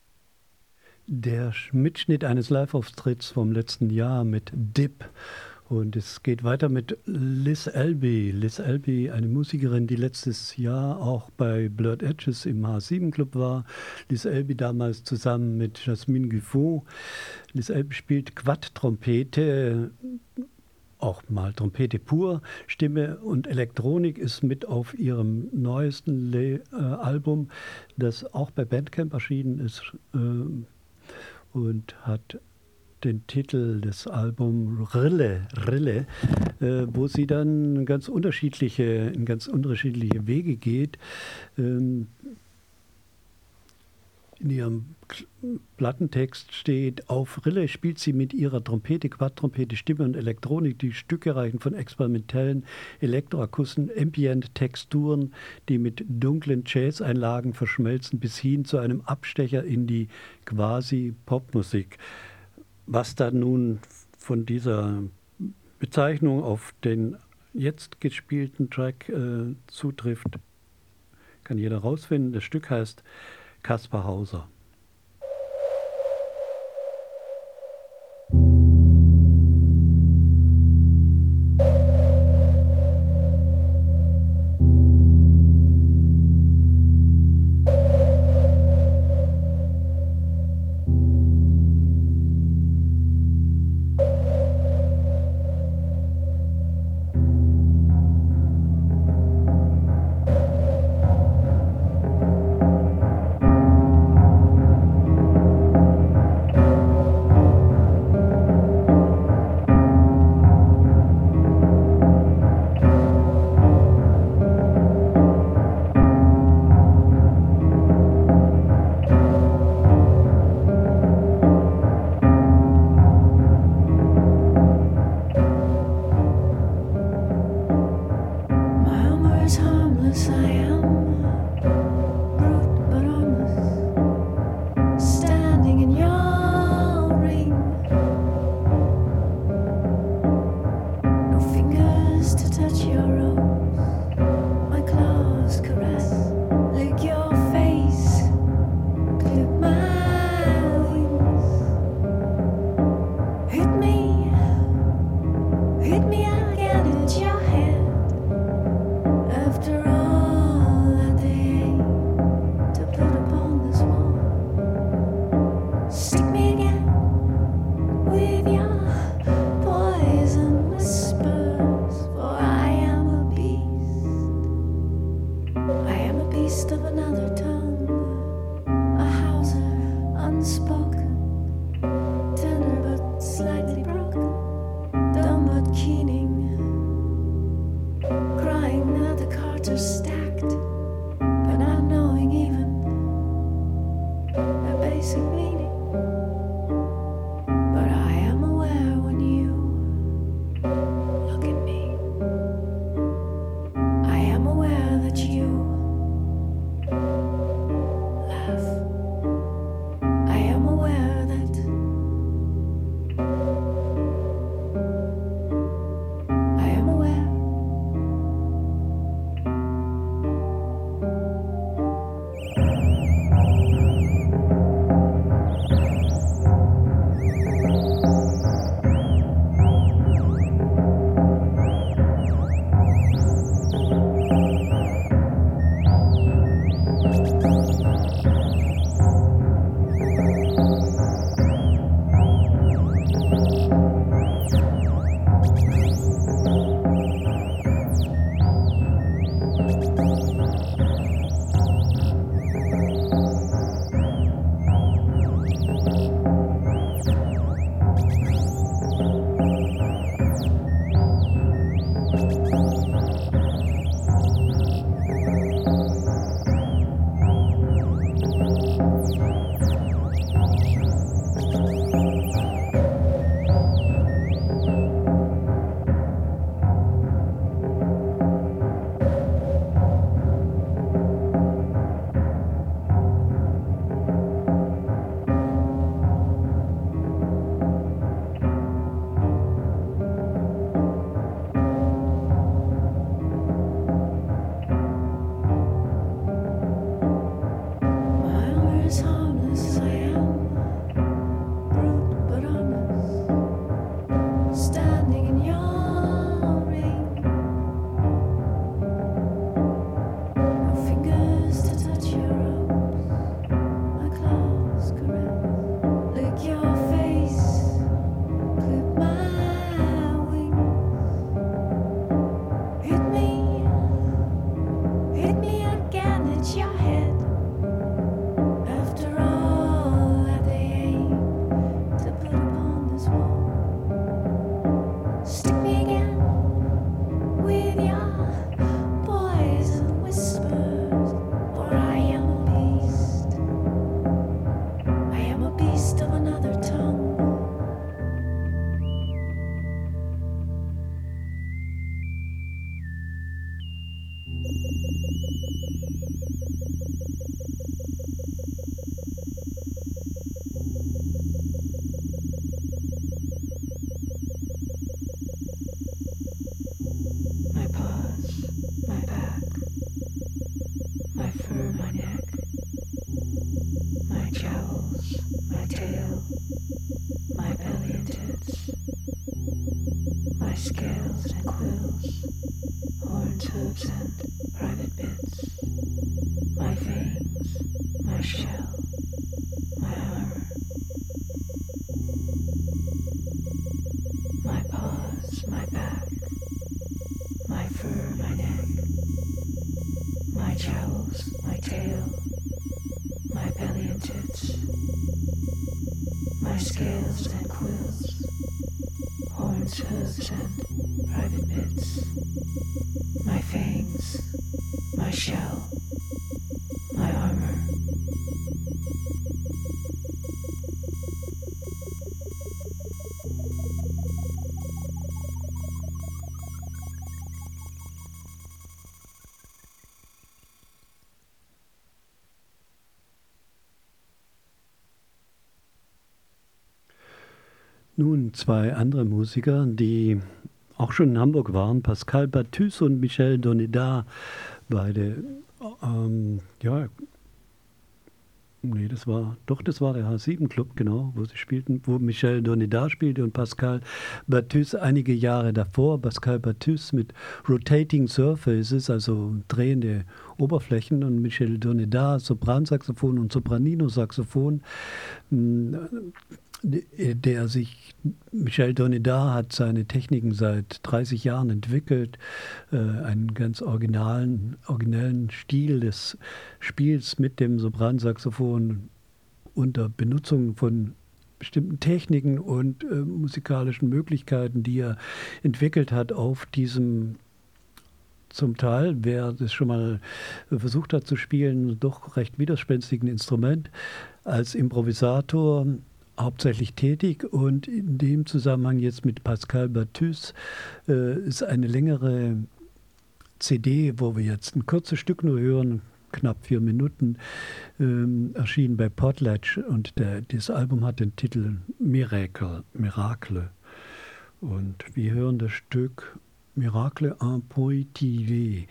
Der Mitschnitt eines Live-Auftritts vom letzten Jahr mit D I P Und es geht weiter mit Liz Elby. Liz Elby, eine Musikerin, die letztes Jahr auch bei Blurred Edges im H sieben Club war. Liz Elby damals zusammen mit Jasmine Guiffon. Liz Elby spielt Quad-Trompete, auch mal Trompete pur. Stimme und Elektronik ist mit auf ihrem neuesten Le äh, Album, das auch bei Bandcamp erschienen ist äh, und hat den Titel des Albums Rille, Rille, äh, wo sie dann ganz unterschiedliche, in ganz unterschiedliche Wege geht. Ähm, in ihrem Plattentext steht, auf Rille spielt sie mit ihrer Trompete, Quad-Trompete, Stimme und Elektronik. Die Stücke reichen von experimentellen Elektroakusten, Ambient-Texturen, die mit dunklen Jazz-Einlagen verschmelzen, bis hin zu einem Abstecher in die quasi Popmusik. Was dann nun von dieser Bezeichnung auf den jetzt gespielten Track äh, zutrifft, kann jeder rausfinden. Das Stück heißt Kaspar Hauser. my neck, my jowls, my tail, my belly and tits, my scales and quills, horns, hooves, and private bits, my veins, my shell, my armor, my paws, my back, my fur, my neck, my jowls, my tail, my belly and tits, my scales and quills, horns, hooves, and private bits, my fangs, my shell, my armor. Nun zwei andere Musiker, die auch schon in Hamburg waren, Pascal Battus und Michel Doneda, beide, ähm, ja, nee, das war, doch, das war der H sieben Club, genau, wo sie spielten, wo Michel Doneda spielte und Pascal Battus einige Jahre davor. Pascal Battus mit Rotating Surfaces, also drehende Oberflächen, und Michel Doneda Sopransaxophon und Sopranino-Saxophon, der sich, Michel Doneda hat seine Techniken seit dreißig Jahren entwickelt, äh, einen ganz originalen, originellen Stil des Spiels mit dem Sopransaxophon unter Benutzung von bestimmten Techniken und äh, musikalischen Möglichkeiten, die er entwickelt hat auf diesem, zum Teil, wer das schon mal versucht hat zu spielen, doch recht widerspenstigen Instrument, als Improvisator hauptsächlich tätig, und in dem Zusammenhang jetzt mit Pascal Battus äh, ist eine längere C D, wo wir jetzt ein kurzes Stück nur hören, knapp vier Minuten, ähm, erschienen bei Potlatch, und der, das Album hat den Titel Miracle, Miracle. Und wir hören das Stück Miracle Impossible.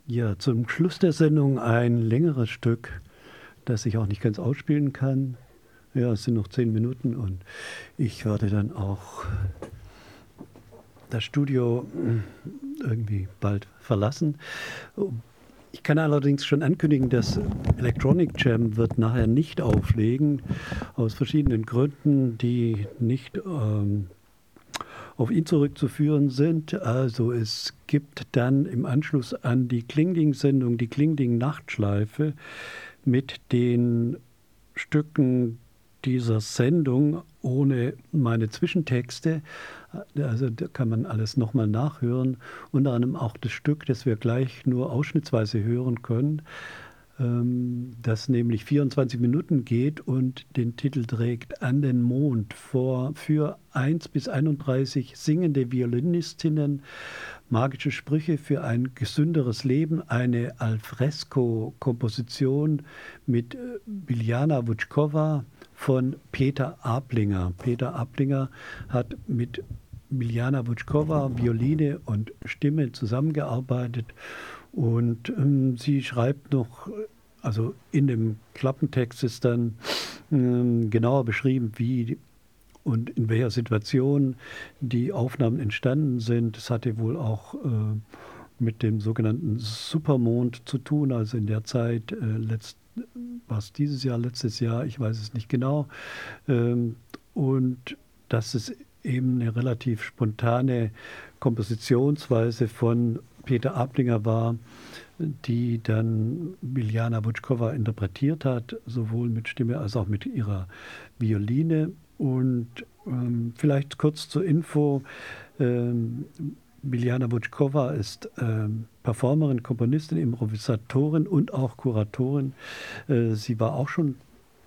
Ja, zum Schluss der Sendung ein längeres Stück, das ich auch nicht ganz ausspielen kann. Ja, es sind noch zehn Minuten und ich werde dann auch das Studio irgendwie bald verlassen. Ich kann allerdings schon ankündigen, dass Electronic Jam wird nachher nicht auflegen, aus verschiedenen Gründen, die nicht ähm, auf ihn zurückzuführen sind. Also es gibt dann im Anschluss an die Klingding-Sendung die Klingding-Nachtschleife mit den Stücken dieser Sendung ohne meine Zwischentexte. Also da kann man alles nochmal nachhören. Unter anderem auch das Stück, das wir gleich nur ausschnittsweise hören können, ähm, das nämlich vierundzwanzig Minuten geht und den Titel trägt An den Mond vor, für eins bis einunddreißig singende Violinistinnen, magische Sprüche für ein gesünderes Leben, eine Alfresco-Komposition mit Biljana Vujkova von Peter Ablinger. Peter Ablinger hat mit Biljana Vujkova Violine und Stimme zusammengearbeitet und ähm, sie schreibt noch, also in dem Klappentext ist dann ähm, genauer beschrieben, wie und in welcher Situation die Aufnahmen entstanden sind. Es hatte wohl auch äh, mit dem sogenannten Supermond zu tun, also in der Zeit, äh, letzt, war es dieses Jahr, letztes Jahr, ich weiß es nicht genau. Ähm, und dass es eben eine relativ spontane Kompositionsweise von Peter Ablinger war, die dann Biljana Vujkova interpretiert hat, sowohl mit Stimme als auch mit ihrer Violine. Und ähm, vielleicht kurz zur Info, ähm, Biljana Vujkova ist ähm, Performerin, Komponistin, Improvisatorin und auch Kuratorin. Äh, sie war auch schon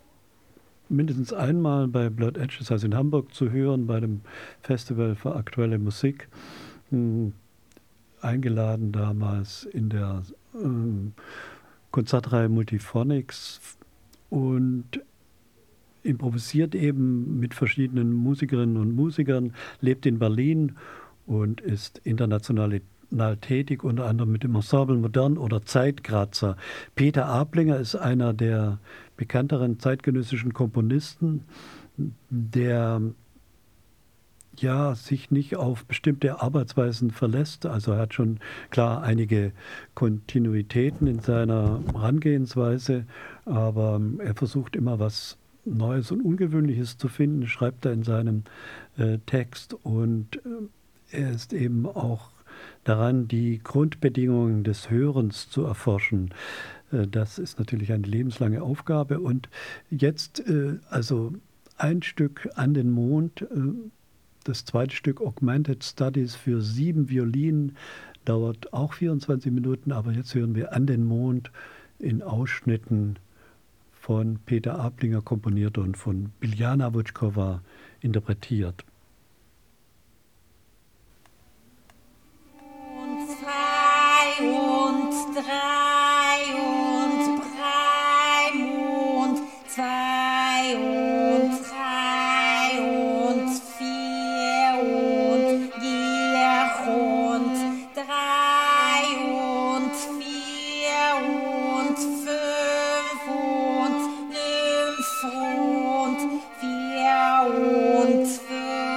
mindestens einmal bei Blood Edges, also in Hamburg, zu hören, bei dem Festival für aktuelle Musik. Hm, eingeladen damals in der ähm, Konzertreihe Multiphonics und improvisiert eben mit verschiedenen Musikerinnen und Musikern, lebt in Berlin und ist international tätig, unter anderem mit dem Ensemble Modern oder Zeitkratzer. Peter Ablinger ist einer der bekannteren zeitgenössischen Komponisten, der ja sich nicht auf bestimmte Arbeitsweisen verlässt. Also er hat schon klar einige Kontinuitäten in seiner Herangehensweise, aber er versucht immer was Neues und Ungewöhnliches zu finden, schreibt er in seinem äh, Text, und äh, er ist eben auch daran, die Grundbedingungen des Hörens zu erforschen. Äh, das ist natürlich eine lebenslange Aufgabe. Und jetzt äh, also ein Stück An den Mond, äh, das zweite Stück Augmented Studies für sieben Violinen, dauert auch vierundzwanzig Minuten, aber jetzt hören wir An den Mond in Ausschnitten von Peter Ablinger komponiert und von Biljana Vujkova interpretiert. Und zwei und drei und drei und zwei und drei und vier und vier und drei und vier und fünf und Nymph und vier und fünf.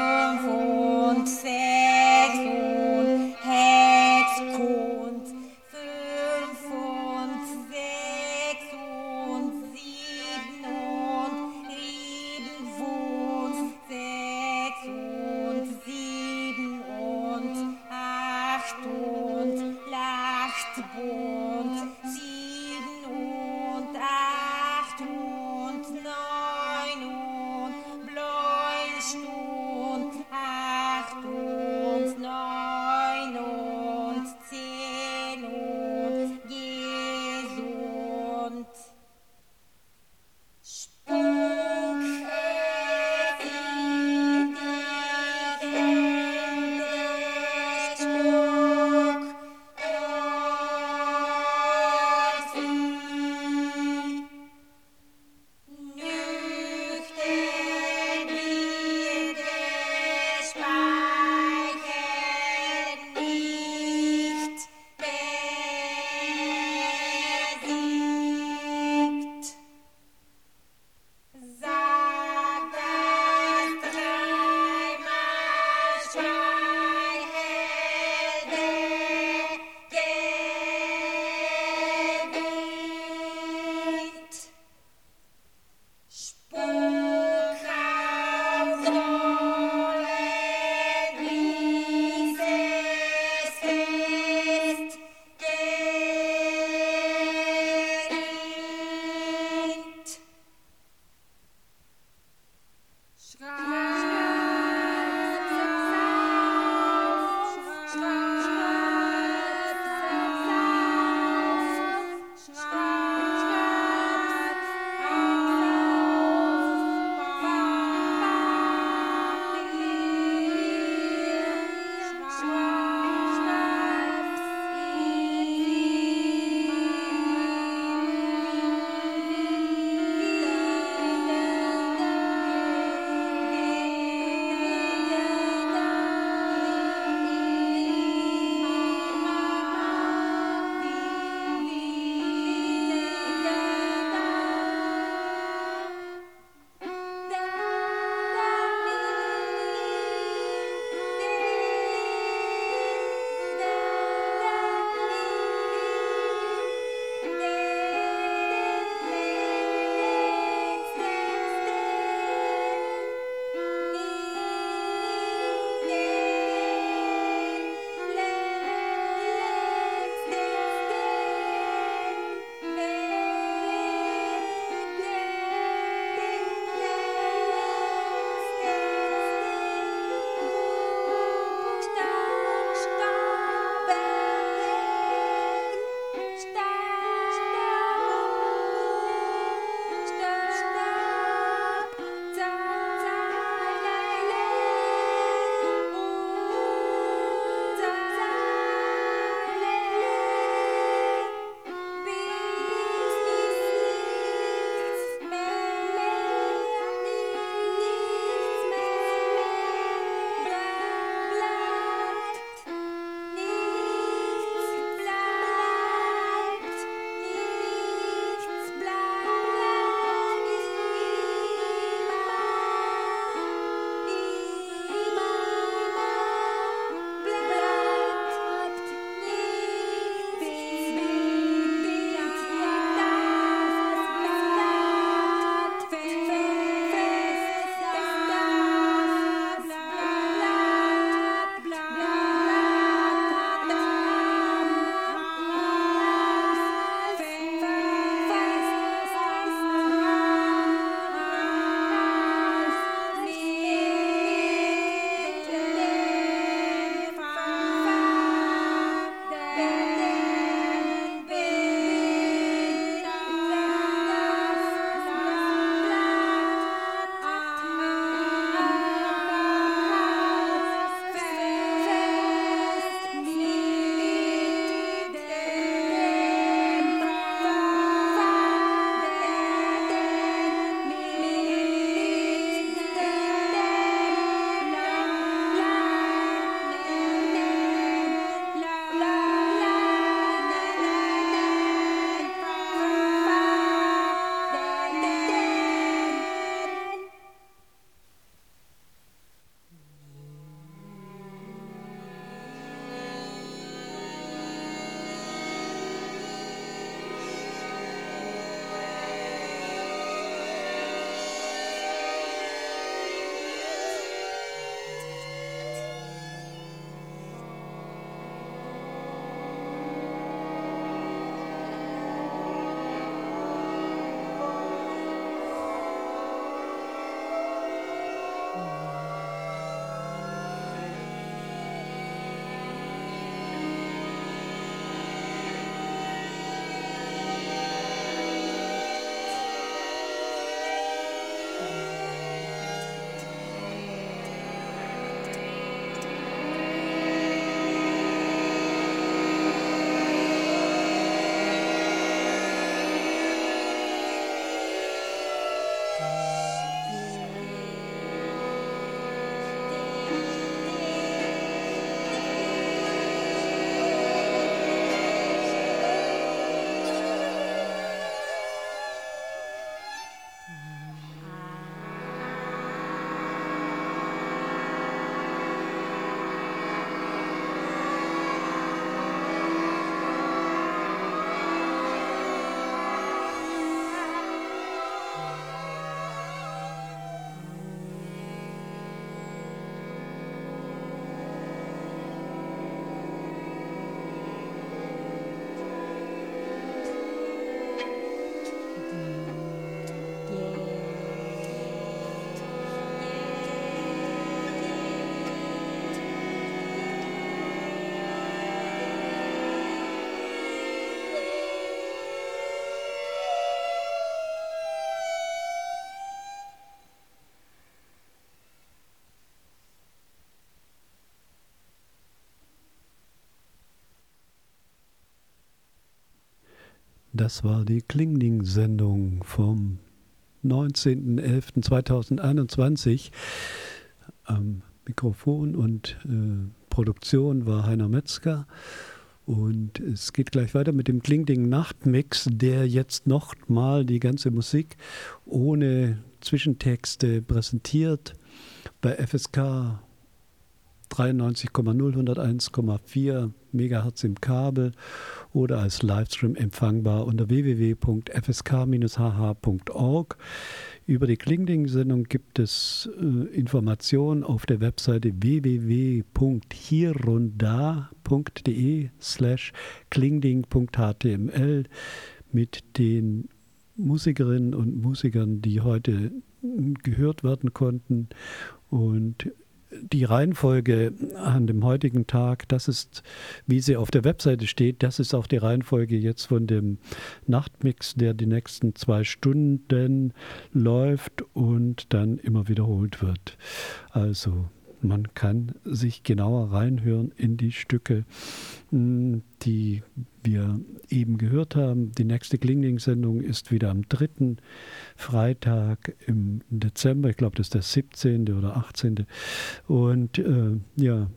Das war die Klingding-Sendung vom neunzehnten elften zweitausendeinundzwanzig. Am Mikrofon und äh, Produktion war Heiner Metzger. Und es geht gleich weiter mit dem Klingding-Nachtmix, der jetzt nochmal die ganze Musik ohne Zwischentexte präsentiert. Bei F S K dreiundneunzig Komma null, hunderteins Komma vier Megahertz im Kabel oder als Livestream empfangbar unter w w w punkt f s k dash h h punkt org. Über die Klingding-Sendung gibt es äh, Informationen auf der Webseite w w w punkt hierunda punkt de slash klingding punkt h t m l mit den Musikerinnen und Musikern, die heute gehört werden konnten. Und die Reihenfolge an dem heutigen Tag, das ist, wie sie auf der Webseite steht, das ist auch die Reihenfolge jetzt von dem Nachtmix, der die nächsten zwei Stunden läuft und dann immer wiederholt wird. Also man kann sich genauer reinhören in die Stücke, die wir eben gehört haben. Die nächste Klingding-Sendung ist wieder am dritten Freitag im Dezember. Ich glaube, das ist der siebzehnte oder achtzehnte Und äh, ja,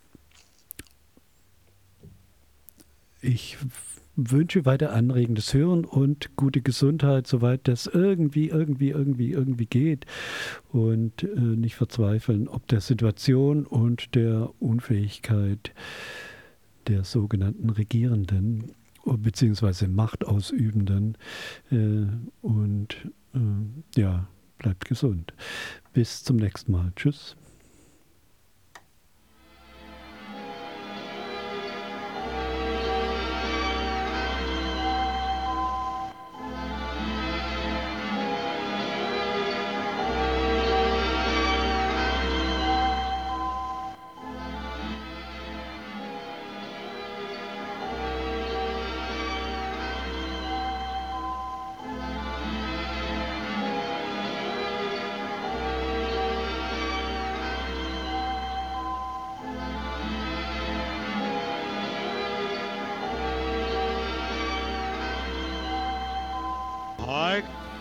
ich wünsche weiter anregendes Hören und gute Gesundheit, soweit das irgendwie, irgendwie, irgendwie, irgendwie geht. Und äh, nicht verzweifeln, ob der Situation und der Unfähigkeit der sogenannten Regierenden bzw. Machtausübenden. Äh, und äh, ja, bleibt gesund. Bis zum nächsten Mal. Tschüss. Pike.